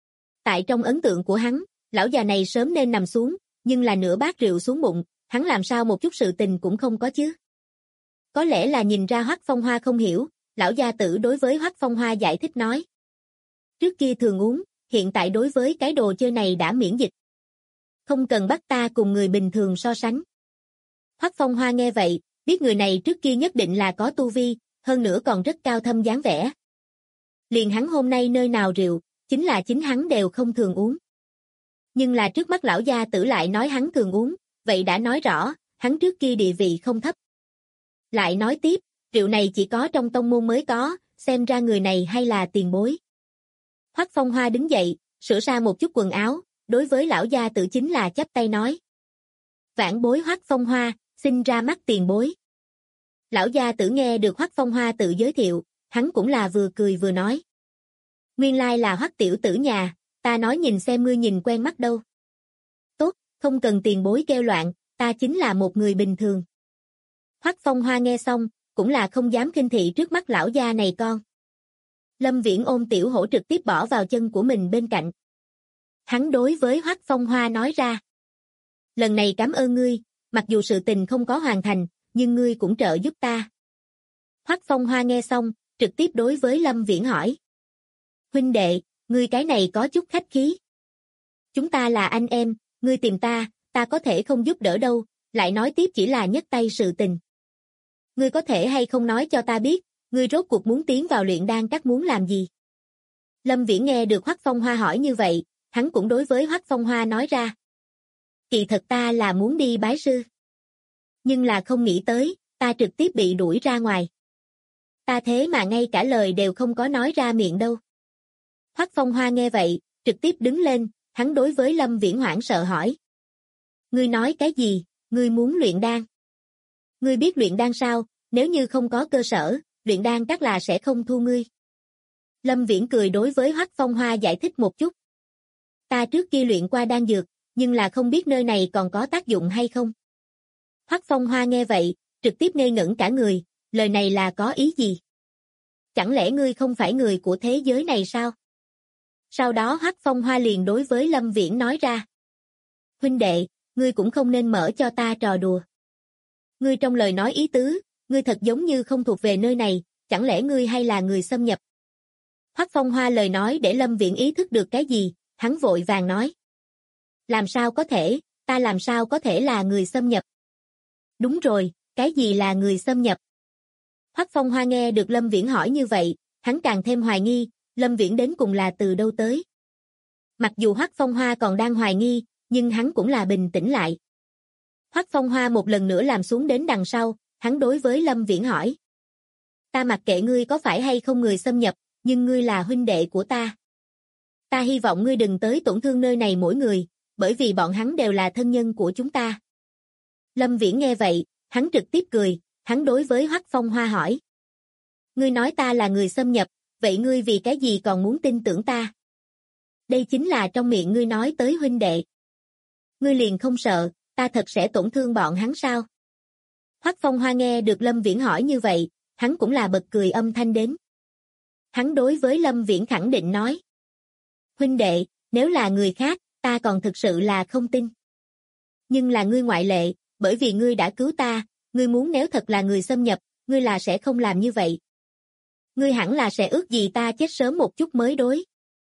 Tại trong ấn tượng của hắn, lão già này sớm nên nằm xuống, nhưng là nửa bát rượu xuống bụng, hắn làm sao một chút sự tình cũng không có chứ. Có lẽ là nhìn ra Hoắc Phong Hoa không hiểu, lão gia tử đối với Hoắc Phong Hoa giải thích nói. Trước kia thường uống, hiện tại đối với cái đồ chơi này đã miễn dịch. Không cần bắt ta cùng người bình thường so sánh. Hoắc Phong Hoa nghe vậy, biết người này trước kia nhất định là có tu vi, hơn nữa còn rất cao thâm dáng vẻ. Liền hắn hôm nay nơi nào rượu, chính là chính hắn đều không thường uống. Nhưng là trước mắt lão gia tử lại nói hắn thường uống, vậy đã nói rõ, hắn trước kia địa vị không thấp. Lại nói tiếp, rượu này chỉ có trong tông môn mới có, xem ra người này hay là tiền bối. Hoắc Phong Hoa đứng dậy, sửa sang một chút quần áo, đối với lão gia tử chính là chắp tay nói. Vãn bối Hoắc Phong Hoa, xin ra mắt tiền bối. Lão gia tử nghe được Hoắc Phong Hoa tự giới thiệu, hắn cũng là vừa cười vừa nói. Nguyên lai là Hoắc tiểu tử nhà, ta nói nhìn xem ngươi nhìn quen mắt đâu. Tốt, không cần tiền bối kêu loạn, ta chính là một người bình thường. Hoắc Phong Hoa nghe xong, cũng là không dám khinh thị trước mắt lão gia này con. Lâm Viễn ôm tiểu hổ trực tiếp bỏ vào chân của mình bên cạnh. Hắn đối với Hoắc Phong Hoa nói ra. Lần này cảm ơn ngươi, mặc dù sự tình không có hoàn thành, nhưng ngươi cũng trợ giúp ta. Hoắc Phong Hoa nghe xong, trực tiếp đối với Lâm Viễn hỏi. Huynh đệ, ngươi cái này có chút khách khí. Chúng ta là anh em, ngươi tìm ta, ta có thể không giúp đỡ đâu, lại nói tiếp chỉ là nhấc tay sự tình. Ngươi có thể hay không nói cho ta biết, ngươi rốt cuộc muốn tiến vào luyện đan các muốn làm gì? Lâm Viễn nghe được Hoắc Phong Hoa hỏi như vậy, hắn cũng đối với Hoắc Phong Hoa nói ra. Kỳ thật ta là muốn đi bái sư. Nhưng là không nghĩ tới, ta trực tiếp bị đuổi ra ngoài. Ta thế mà ngay cả lời đều không có nói ra miệng đâu. Hoắc Phong Hoa nghe vậy, trực tiếp đứng lên, hắn đối với Lâm Viễn hoảng sợ hỏi. Ngươi nói cái gì, ngươi muốn luyện đan? Ngươi biết luyện đan sao, nếu như không có cơ sở, luyện đan các là sẽ không thu ngươi. Lâm Viễn cười đối với Hoắc Phong Hoa giải thích một chút. Ta trước kia luyện qua đan dược, nhưng là không biết nơi này còn có tác dụng hay không. Hoắc Phong Hoa nghe vậy, trực tiếp ngây ngẩn cả người, lời này là có ý gì? Chẳng lẽ ngươi không phải người của thế giới này sao? Sau đó Hoắc Phong Hoa liền đối với Lâm Viễn nói ra. Huynh đệ, ngươi cũng không nên mở cho ta trò đùa. Ngươi trong lời nói ý tứ, ngươi thật giống như không thuộc về nơi này, chẳng lẽ ngươi hay là người xâm nhập? Hoắc Phong Hoa lời nói để Lâm Viễn ý thức được cái gì, hắn vội vàng nói. Làm sao có thể, ta làm sao có thể là người xâm nhập? Đúng rồi, cái gì là người xâm nhập? Hoắc Phong Hoa nghe được Lâm Viễn hỏi như vậy, hắn càng thêm hoài nghi, Lâm Viễn đến cùng là từ đâu tới. Mặc dù Hoắc Phong Hoa còn đang hoài nghi, nhưng hắn cũng là bình tĩnh lại. Hoắc Phong Hoa một lần nữa làm xuống đến đằng sau, hắn đối với Lâm Viễn hỏi. Ta mặc kệ ngươi có phải hay không người xâm nhập, nhưng ngươi là huynh đệ của ta. Ta hy vọng ngươi đừng tới tổn thương nơi này mỗi người, bởi vì bọn hắn đều là thân nhân của chúng ta. Lâm Viễn nghe vậy, hắn trực tiếp cười, hắn đối với Hoắc Phong Hoa hỏi. Ngươi nói ta là người xâm nhập, vậy ngươi vì cái gì còn muốn tin tưởng ta? Đây chính là trong miệng ngươi nói tới huynh đệ. Ngươi liền không sợ, ta thật sẽ tổn thương bọn hắn sao? Hoắc Phong Hoa nghe được Lâm Viễn hỏi như vậy, hắn cũng là bật cười âm thanh đến. Hắn đối với Lâm Viễn khẳng định nói. Huynh đệ, nếu là người khác, ta còn thực sự là không tin. Nhưng là ngươi ngoại lệ, bởi vì ngươi đã cứu ta, ngươi muốn nếu thật là người xâm nhập, ngươi là sẽ không làm như vậy. Ngươi hẳn là sẽ ước gì ta chết sớm một chút mới đối.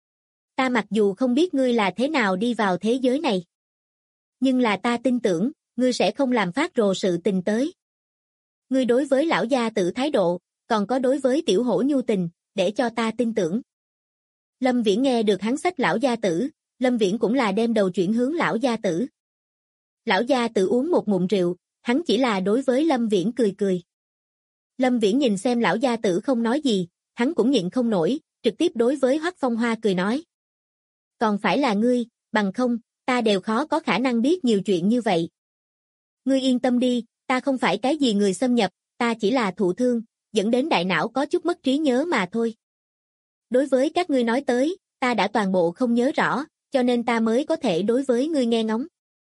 Ta mặc dù không biết ngươi là thế nào đi vào thế giới này. Nhưng là ta tin tưởng, ngươi sẽ không làm phát rồ sự tình tới. Ngươi đối với lão gia tử thái độ, còn có đối với tiểu hổ nhu tình, để cho ta tin tưởng. Lâm Viễn nghe được hắn xách lão gia tử, Lâm Viễn cũng là đem đầu chuyển hướng lão gia tử. Lão gia tử uống một ngụm rượu, hắn chỉ là đối với Lâm Viễn cười cười. Lâm Viễn nhìn xem lão gia tử không nói gì, hắn cũng nhịn không nổi, trực tiếp đối với Hoắc Phong Hoa cười nói. Còn phải là ngươi, bằng không, ta đều khó có khả năng biết nhiều chuyện như vậy. Ngươi yên tâm đi, ta không phải cái gì người xâm nhập, ta chỉ là thụ thương, dẫn đến đại não có chút mất trí nhớ mà thôi. Đối với các ngươi nói tới, ta đã toàn bộ không nhớ rõ, cho nên ta mới có thể đối với ngươi nghe ngóng.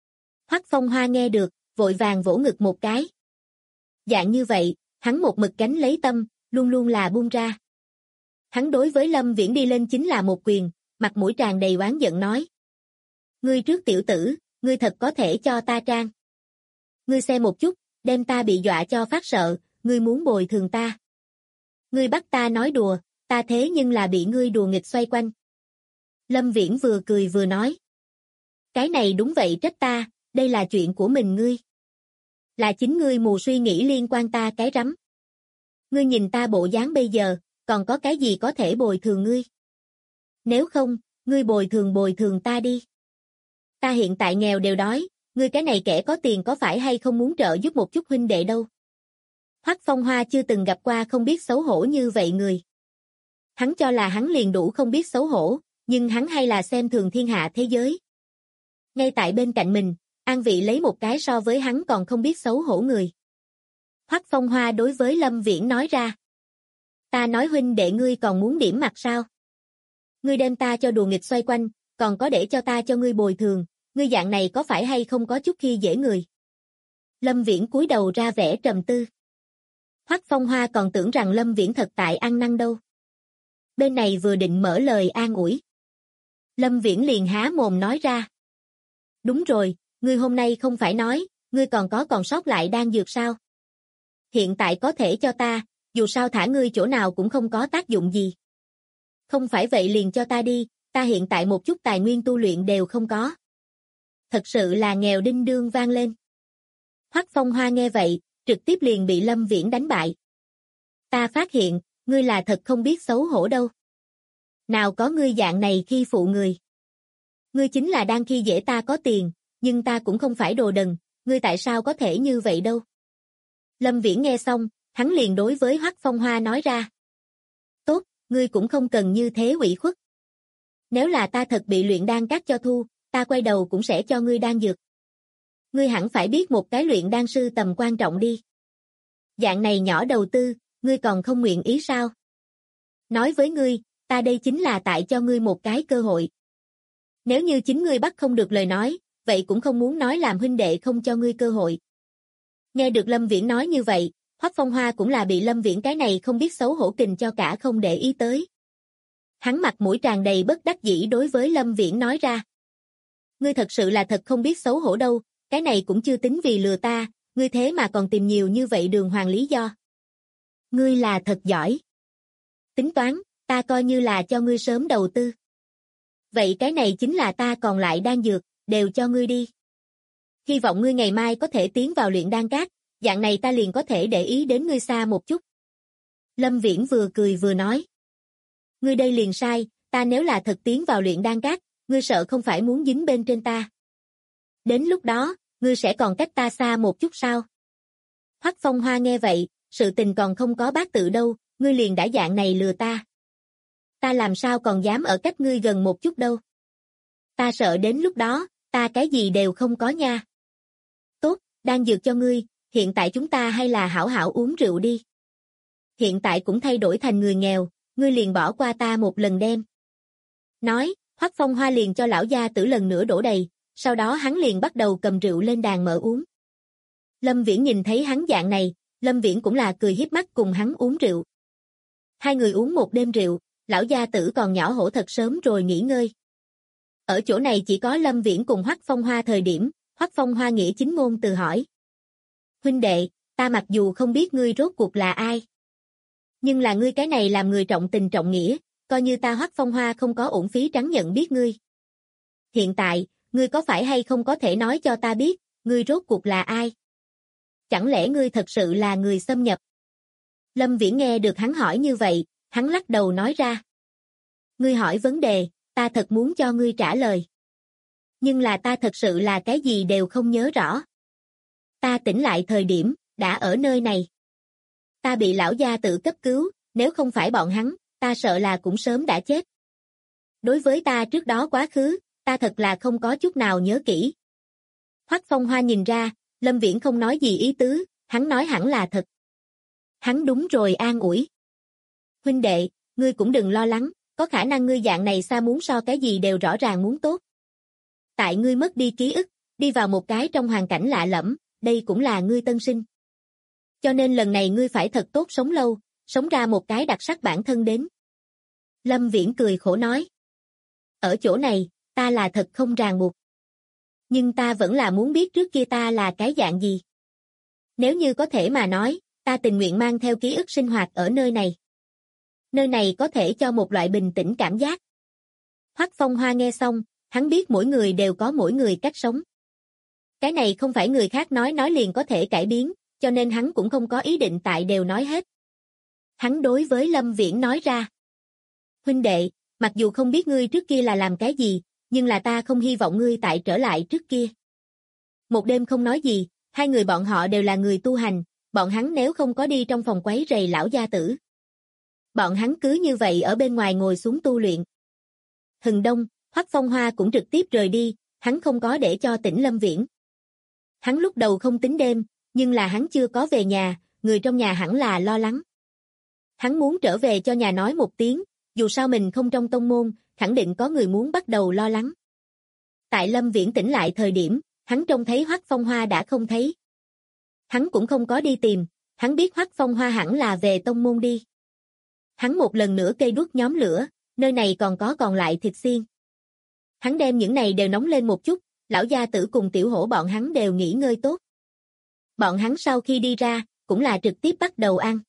Hoắc Phong Hoa nghe được, vội vàng vỗ ngực một cái. Dạng như vậy, hắn một mực gánh lấy tâm, luôn luôn là buông ra. Hắn đối với Lâm Viễn đi lên chính là một quyền, mặt mũi tràn đầy oán giận nói. Ngươi trước tiểu tử, ngươi thật có thể cho ta trang. Ngươi xem một chút, đem ta bị dọa cho phát sợ, ngươi muốn bồi thường ta. Ngươi bắt ta nói đùa, ta thế nhưng là bị ngươi đùa nghịch xoay quanh. Lâm Viễn vừa cười vừa nói. Cái này đúng vậy trách ta, đây là chuyện của mình ngươi. Là chính ngươi mù suy nghĩ liên quan ta cái rắm. Ngươi nhìn ta bộ dáng bây giờ, còn có cái gì có thể bồi thường ngươi? Nếu không, ngươi bồi thường ta đi. Ta hiện tại nghèo đều đói, ngươi cái này kẻ có tiền có phải hay không muốn trợ giúp một chút huynh đệ đâu. Hoắc Phong Hoa chưa từng gặp qua không biết xấu hổ như vậy người. Hắn cho là hắn liền đủ không biết xấu hổ, nhưng hắn hay là xem thường thiên hạ thế giới. Ngay tại bên cạnh mình, An Vị lấy một cái so với hắn còn không biết xấu hổ người. Hoắc Phong Hoa đối với Lâm Viễn nói ra. Ta nói huynh đệ ngươi còn muốn điểm mặt sao? Ngươi đem ta cho đùa nghịch xoay quanh, còn có để cho ta cho ngươi bồi thường, ngươi dạng này có phải hay không có chút khi dễ người? Lâm Viễn cúi đầu ra vẻ trầm tư. Hoắc Phong Hoa còn tưởng rằng Lâm Viễn thật tại ăn năn đâu. Bên này vừa định mở lời an ủi. Lâm Viễn liền há mồm nói ra. Đúng rồi, ngươi hôm nay không phải nói, ngươi còn sót lại đan dược sao? Hiện tại có thể cho ta, dù sao thả ngươi chỗ nào cũng không có tác dụng gì. Không phải vậy liền cho ta đi, ta hiện tại một chút tài nguyên tu luyện đều không có. Thật sự là nghèo đinh đương vang lên. Hoắc Phong Hoa nghe vậy, trực tiếp liền bị Lâm Viễn đánh bại. Ta phát hiện, ngươi là thật không biết xấu hổ đâu. Nào có ngươi dạng này khi phụ người. Ngươi chính là đang khi dễ ta có tiền, nhưng ta cũng không phải đồ đần, ngươi tại sao có thể như vậy đâu. Lâm Viễn nghe xong, hắn liền đối với Hoắc Phong Hoa nói ra. Tốt, ngươi cũng không cần như thế ủy khuất. Nếu là ta thật bị luyện đan các cho thu, ta quay đầu cũng sẽ cho ngươi đan dược. Ngươi hẳn phải biết một cái luyện đan sư tầm quan trọng đi. Dạng này nhỏ đầu tư, ngươi còn không nguyện ý sao? Nói với ngươi, ta đây chính là tại cho ngươi một cái cơ hội. Nếu như chính ngươi bắt không được lời nói, vậy cũng không muốn nói làm huynh đệ không cho ngươi cơ hội. Nghe được Lâm Viễn nói như vậy, Hoắc Phong Hoa cũng là bị Lâm Viễn cái này không biết xấu hổ kình cho cả không để ý tới. Hắn mặt mũi tràn đầy bất đắc dĩ đối với Lâm Viễn nói ra. Ngươi thật sự là thật không biết xấu hổ đâu, cái này cũng chưa tính vì lừa ta, ngươi thế mà còn tìm nhiều như vậy đường hoàng lý do. Ngươi là thật giỏi. Tính toán, ta coi như là cho ngươi sớm đầu tư. Vậy cái này chính là ta còn lại đan dược, đều cho ngươi đi. Hy vọng ngươi ngày mai có thể tiến vào luyện đan các, dạng này ta liền có thể để ý đến ngươi xa một chút. Lâm Viễn vừa cười vừa nói. Ngươi đây liền sai, ta nếu là thật tiến vào luyện đan các, ngươi sợ không phải muốn dính bên trên ta. Đến lúc đó, ngươi sẽ còn cách ta xa một chút sao? Hoắc Phong Hoa nghe vậy, sự tình còn không có bát tự đâu, ngươi liền đã dạng này lừa ta. Ta làm sao còn dám ở cách ngươi gần một chút đâu. Ta sợ đến lúc đó, ta cái gì đều không có nha. Tốt, đang dược cho ngươi, hiện tại chúng ta hay là hảo hảo uống rượu đi. Hiện tại cũng thay đổi thành người nghèo, ngươi liền bỏ qua ta một lần đem. Nói, Hoắc Phong Hoa liền cho lão gia tử lần nữa đổ đầy, sau đó hắn liền bắt đầu cầm rượu lên đàn mở uống. Lâm Viễn nhìn thấy hắn dạng này, Lâm Viễn cũng là cười hiếp mắt cùng hắn uống rượu. Hai người uống một đêm rượu, lão gia tử còn nhỏ hổ thật sớm rồi nghỉ ngơi. Ở chỗ này chỉ có Lâm Viễn cùng Hoắc Phong Hoa thời điểm, Hoắc Phong Hoa nghĩa chính ngôn từ hỏi. Huynh đệ, ta mặc dù không biết ngươi rốt cuộc là ai. Nhưng là ngươi cái này làm người trọng tình trọng nghĩa, coi như ta Hoắc Phong Hoa không có uổng phí trắng nhận biết ngươi. Hiện tại, ngươi có phải hay không có thể nói cho ta biết, ngươi rốt cuộc là ai? Chẳng lẽ ngươi thật sự là người xâm nhập? Lâm Viễn nghe được hắn hỏi như vậy, hắn lắc đầu nói ra. Ngươi hỏi vấn đề, ta thật muốn cho ngươi trả lời. Nhưng là ta thật sự là cái gì đều không nhớ rõ. Ta tỉnh lại thời điểm, đã ở nơi này. Ta bị lão gia tử cấp cứu, nếu không phải bọn hắn, ta sợ là cũng sớm đã chết. Đối với ta trước đó quá khứ, ta thật là không có chút nào nhớ kỹ. Hoắc Phong Hoa nhìn ra, Lâm Viễn không nói gì ý tứ, hắn nói hẳn là thật. Hắn đúng rồi an ủi. Huynh đệ, ngươi cũng đừng lo lắng, có khả năng ngươi dạng này xa muốn so cái gì đều rõ ràng muốn tốt. Tại ngươi mất đi ký ức, đi vào một cái trong hoàn cảnh lạ lẫm, đây cũng là ngươi tân sinh. Cho nên lần này ngươi phải thật tốt sống lâu, sống ra một cái đặc sắc bản thân đến. Lâm Viễn cười khổ nói. Ở chỗ này, ta là thật không ràng buộc. Nhưng ta vẫn là muốn biết trước kia ta là cái dạng gì. Nếu như có thể mà nói, ta tình nguyện mang theo ký ức sinh hoạt ở nơi này. Nơi này có thể cho một loại bình tĩnh cảm giác. Hoắc Phong Hoa nghe xong, hắn biết mỗi người đều có mỗi người cách sống. Cái này không phải người khác nói liền có thể cải biến, cho nên hắn cũng không có ý định tại đều nói hết. Hắn đối với Lâm Viễn nói ra. Huynh đệ, mặc dù không biết ngươi trước kia là làm cái gì, nhưng là ta không hy vọng ngươi tại trở lại trước kia. Một đêm không nói gì, hai người bọn họ đều là người tu hành, bọn hắn nếu không có đi trong phòng quấy rầy lão gia tử. Bọn hắn cứ như vậy ở bên ngoài ngồi xuống tu luyện. Hừng đông, Hoắc Phong Hoa cũng trực tiếp rời đi, hắn không có để cho tỉnh Lâm Viễn. Hắn lúc đầu không tính đêm, nhưng là hắn chưa có về nhà, người trong nhà hẳn là lo lắng. Hắn muốn trở về cho nhà nói một tiếng, dù sao mình không trong tông môn, khẳng định có người muốn bắt đầu lo lắng. Tại Lâm Viễn tỉnh lại thời điểm, hắn trông thấy Hoắc Phong Hoa đã không thấy. Hắn cũng không có đi tìm, hắn biết Hoắc Phong Hoa hẳn là về tông môn đi. Hắn một lần nữa cây đuốc nhóm lửa, nơi này còn lại thịt xiên. Hắn đem những này đều nóng lên một chút, lão gia tử cùng tiểu hổ bọn hắn đều nghỉ ngơi tốt. Bọn hắn sau khi đi ra, cũng là trực tiếp bắt đầu ăn.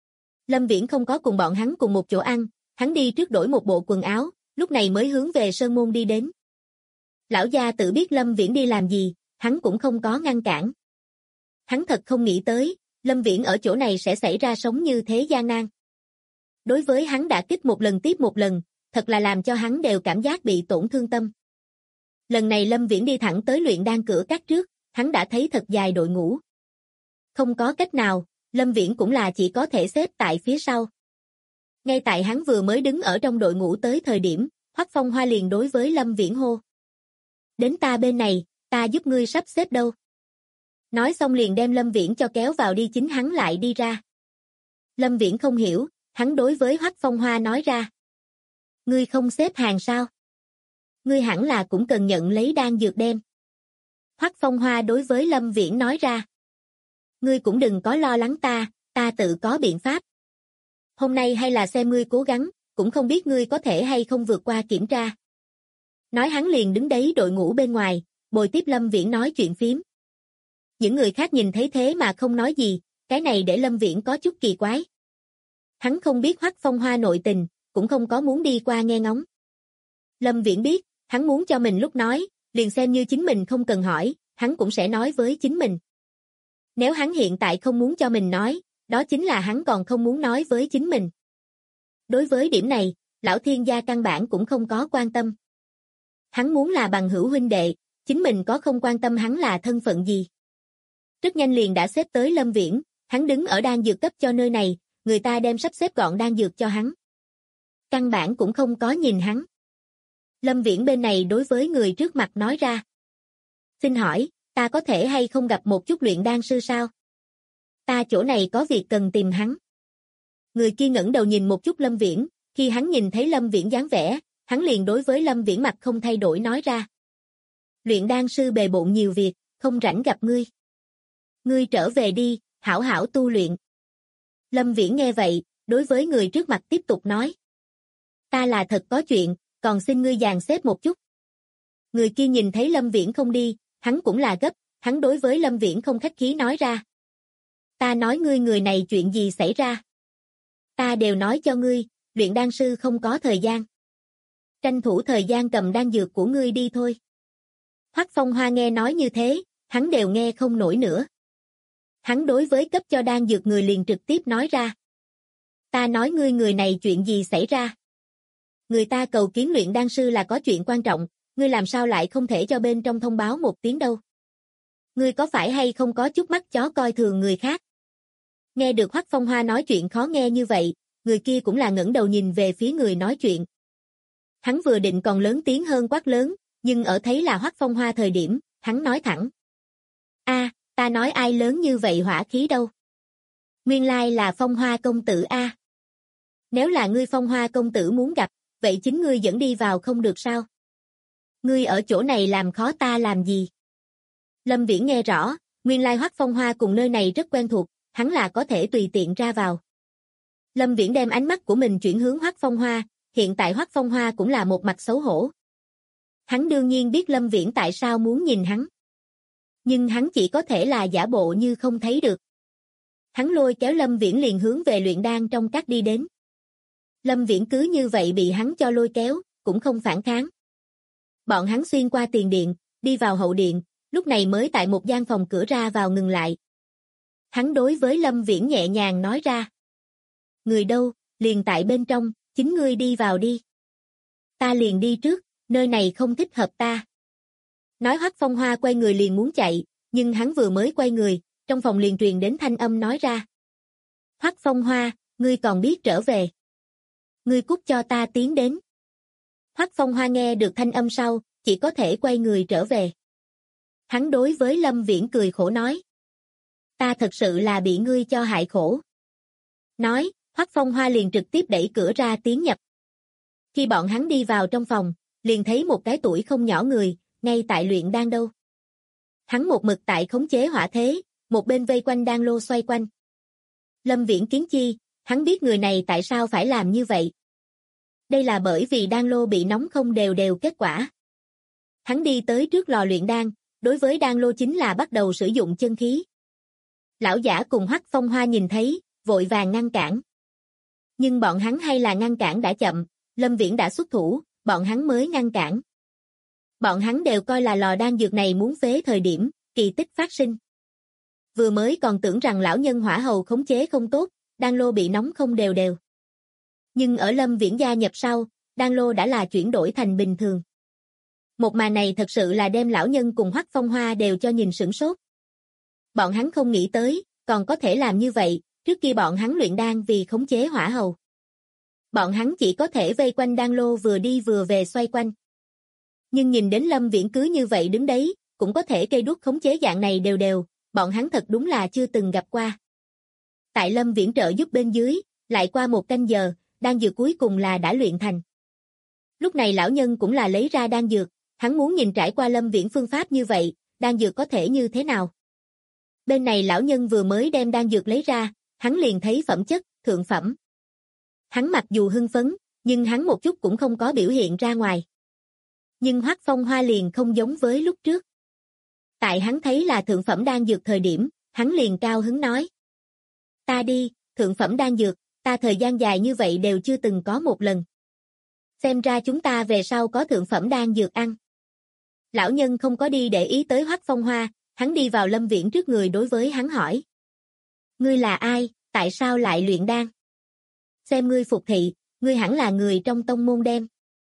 Lâm Viễn không có cùng bọn hắn cùng một chỗ ăn, hắn đi trước đổi một bộ quần áo, lúc này mới hướng về sơn môn đi đến. Lão gia tử biết Lâm Viễn đi làm gì, hắn cũng không có ngăn cản. Hắn thật không nghĩ tới, Lâm Viễn ở chỗ này sẽ xảy ra sống như thế gian nan. Đối với hắn đả kích một lần tiếp một lần, thật là làm cho hắn đều cảm giác bị tổn thương tâm. Lần này Lâm Viễn đi thẳng tới luyện đan cửa các trước, hắn đã thấy thật dài đội ngũ. Không có cách nào, Lâm Viễn cũng là chỉ có thể xếp tại phía sau. Ngay tại hắn vừa mới đứng ở trong đội ngũ tới thời điểm, Hoắc Phong Hoa liền đối với Lâm Viễn hô. Đến ta bên này, ta giúp ngươi sắp xếp đâu. Nói xong liền đem Lâm Viễn cho kéo vào đi, chính hắn lại đi ra. Lâm Viễn không hiểu, hắn đối với Hoắc Phong Hoa nói ra. Ngươi không xếp hàng sao? Ngươi hẳn là cũng cần nhận lấy đan dược đem. Hoắc Phong Hoa đối với Lâm Viễn nói ra. Ngươi cũng đừng có lo lắng ta tự có biện pháp. Hôm nay hay là xem ngươi cố gắng, cũng không biết ngươi có thể hay không vượt qua kiểm tra. Nói hắn liền đứng đấy đội ngũ bên ngoài, bồi tiếp Lâm Viễn nói chuyện phiếm. Những người khác nhìn thấy thế mà không nói gì, cái này để Lâm Viễn có chút kỳ quái. Hắn không biết Hoắc Phong Hoa nội tình, cũng không có muốn đi qua nghe ngóng. Lâm Viễn biết, hắn muốn cho mình lúc nói, liền xem như chính mình không cần hỏi, hắn cũng sẽ nói với chính mình. Nếu hắn hiện tại không muốn cho mình nói, đó chính là hắn còn không muốn nói với chính mình. Đối với điểm này, lão thiên gia căn bản cũng không có quan tâm. Hắn muốn là bằng hữu huynh đệ, chính mình có không quan tâm hắn là thân phận gì. Rất nhanh liền đã xếp tới Lâm Viễn, hắn đứng ở đan dược cấp cho nơi này, người ta đem sắp xếp gọn đan dược cho hắn. Căn bản cũng không có nhìn hắn. Lâm Viễn bên này đối với người trước mặt nói ra. Xin hỏi, ta có thể hay không gặp một chút luyện đan sư sao? Ta chỗ này có việc cần tìm hắn. Người kia ngẩng đầu nhìn một chút Lâm Viễn, khi hắn nhìn thấy Lâm Viễn dáng vẻ, hắn liền đối với Lâm Viễn mặt không thay đổi nói ra. Luyện đan sư bề bộn nhiều việc, không rảnh gặp ngươi. Ngươi trở về đi, hảo hảo tu luyện. Lâm Viễn nghe vậy, đối với người trước mặt tiếp tục nói. Ta là thật có chuyện, còn xin ngươi dàn xếp một chút. Người kia nhìn thấy Lâm Viễn không đi, hắn cũng là gấp, hắn đối với Lâm Viễn không khách khí nói ra. Ta nói ngươi người này chuyện gì xảy ra? Ta đều nói cho ngươi, luyện đan sư không có thời gian. Tranh thủ thời gian cầm đan dược của ngươi đi thôi. Hoắc Phong Hoa nghe nói như thế, hắn đều nghe không nổi nữa. Hắn đối với cấp cho đan dược người liền trực tiếp nói ra. Ta nói ngươi người này chuyện gì xảy ra? Người ta cầu kiến luyện đan sư là có chuyện quan trọng, ngươi làm sao lại không thể cho bên trong thông báo một tiếng đâu? Ngươi có phải hay không có chút mắt chó coi thường người khác? Nghe được Hoắc Phong Hoa nói chuyện khó nghe như vậy, người kia cũng là ngẩng đầu nhìn về phía người nói chuyện. Hắn vừa định còn lớn tiếng hơn quát lớn, nhưng ở thấy là Hoắc Phong Hoa thời điểm, hắn nói thẳng. Ta nói ai lớn như vậy hỏa khí đâu? Nguyên lai là Phong Hoa công tử a. Nếu là ngươi Phong Hoa công tử muốn gặp, vậy chính ngươi dẫn đi vào không được sao? Ngươi ở chỗ này làm khó ta làm gì? Lâm Viễn nghe rõ, nguyên lai Hoắc Phong Hoa cùng nơi này rất quen thuộc, hắn là có thể tùy tiện ra vào. Lâm Viễn đem ánh mắt của mình chuyển hướng Hoắc Phong Hoa, hiện tại Hoắc Phong Hoa cũng là một mặt xấu hổ. Hắn đương nhiên biết Lâm Viễn tại sao muốn nhìn hắn. Nhưng hắn chỉ có thể là giả bộ như không thấy được. Hắn lôi kéo Lâm Viễn liền hướng về luyện đan trong các đi đến. Lâm Viễn cứ như vậy bị hắn cho lôi kéo, cũng không phản kháng. Bọn hắn xuyên qua tiền điện, đi vào hậu điện, lúc này mới tại một gian phòng cửa ra vào ngừng lại. Hắn đối với Lâm Viễn nhẹ nhàng nói ra. Người đâu, liền tại bên trong, chính ngươi đi vào đi. Ta liền đi trước, nơi này không thích hợp ta. Nói Hoắc Phong Hoa quay người liền muốn chạy, nhưng hắn vừa mới quay người, trong phòng liền truyền đến thanh âm nói ra. Hoắc Phong Hoa, ngươi còn biết trở về. Ngươi cút cho ta tiến đến. Hoắc Phong Hoa nghe được thanh âm sau, chỉ có thể quay người trở về. Hắn đối với Lâm Viễn cười khổ nói. Ta thật sự là bị ngươi cho hại khổ. Nói, Hoắc Phong Hoa liền trực tiếp đẩy cửa ra tiến nhập. Khi bọn hắn đi vào trong phòng, liền thấy một cái tuổi không nhỏ người, ngay tại luyện đan đâu. Hắn một mực tại khống chế hỏa thế, một bên vây quanh đan lô xoay quanh. Lâm Viễn kiến chi, hắn biết người này tại sao phải làm như vậy. Đây là bởi vì đan lô bị nóng không đều đều kết quả. Hắn đi tới trước lò luyện đan, đối với đan lô chính là bắt đầu sử dụng chân khí. Lão giả cùng Hoắc Phong Hoa nhìn thấy, vội vàng ngăn cản. Nhưng bọn hắn hay là ngăn cản đã chậm, Lâm Viễn đã xuất thủ, bọn hắn mới ngăn cản. Bọn hắn đều coi là lò đan dược này muốn phế thời điểm, kỳ tích phát sinh. Vừa mới còn tưởng rằng lão nhân hỏa hầu khống chế không tốt, đan lô bị nóng không đều đều. Nhưng ở Lâm Viễn gia nhập sau, đan lô đã là chuyển đổi thành bình thường. Một màn này thật sự là đem lão nhân cùng Hoắc Phong Hoa đều cho nhìn sửng sốt. Bọn hắn không nghĩ tới, còn có thể làm như vậy, trước khi bọn hắn luyện đan vì khống chế hỏa hầu. Bọn hắn chỉ có thể vây quanh đan lô vừa đi vừa về xoay quanh. Nhưng nhìn đến Lâm Viễn cứ như vậy đứng đấy, cũng có thể cây đuốc khống chế dạng này đều đều, bọn hắn thật đúng là chưa từng gặp qua. Tại Lâm Viễn trợ giúp bên dưới, lại qua một canh giờ, đan dược cuối cùng là đã luyện thành. Lúc này lão nhân cũng là lấy ra đan dược, hắn muốn nhìn trải qua Lâm Viễn phương pháp như vậy, đan dược có thể như thế nào. Bên này lão nhân vừa mới đem đan dược lấy ra, hắn liền thấy phẩm chất, thượng phẩm. Hắn mặc dù hưng phấn, nhưng hắn một chút cũng không có biểu hiện ra ngoài. Nhưng Hoắc Phong Hoa liền không giống với lúc trước. Tại hắn thấy là thượng phẩm đan dược thời điểm, hắn liền cao hứng nói. Ta đi, thượng phẩm đan dược, ta thời gian dài như vậy đều chưa từng có một lần. Xem ra chúng ta về sau có thượng phẩm đan dược ăn. Lão nhân không có đi để ý tới Hoắc Phong Hoa, hắn đi vào Lâm Viễn trước người đối với hắn hỏi. Ngươi là ai, tại sao lại luyện đan? Xem ngươi phục thị, ngươi hẳn là người trong tông môn đem.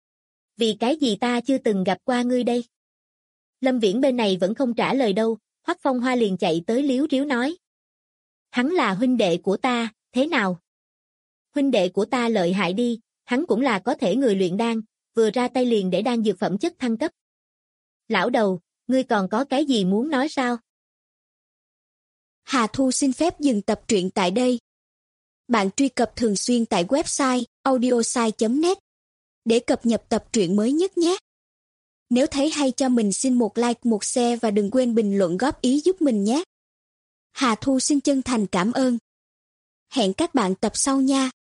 Vì cái gì ta chưa từng gặp qua ngươi đây? Lâm Viễn bên này vẫn không trả lời đâu, Hoắc Phong Hoa liền chạy tới liếu riếu nói. Hắn là huynh đệ của ta, thế nào? Huynh đệ của ta lợi hại đi, hắn cũng là có thể người luyện đan, vừa ra tay liền để đan dược phẩm chất thăng cấp. Lão đầu, ngươi còn có cái gì muốn nói sao? Hà Thu xin phép dừng tập truyện tại đây. Bạn truy cập thường xuyên tại website audiosai.net để cập nhật tập truyện mới nhất nhé. Nếu thấy hay cho mình xin một like, một share và đừng quên bình luận góp ý giúp mình nhé. Hà Thu xin chân thành cảm ơn. Hẹn các bạn tập sau nha.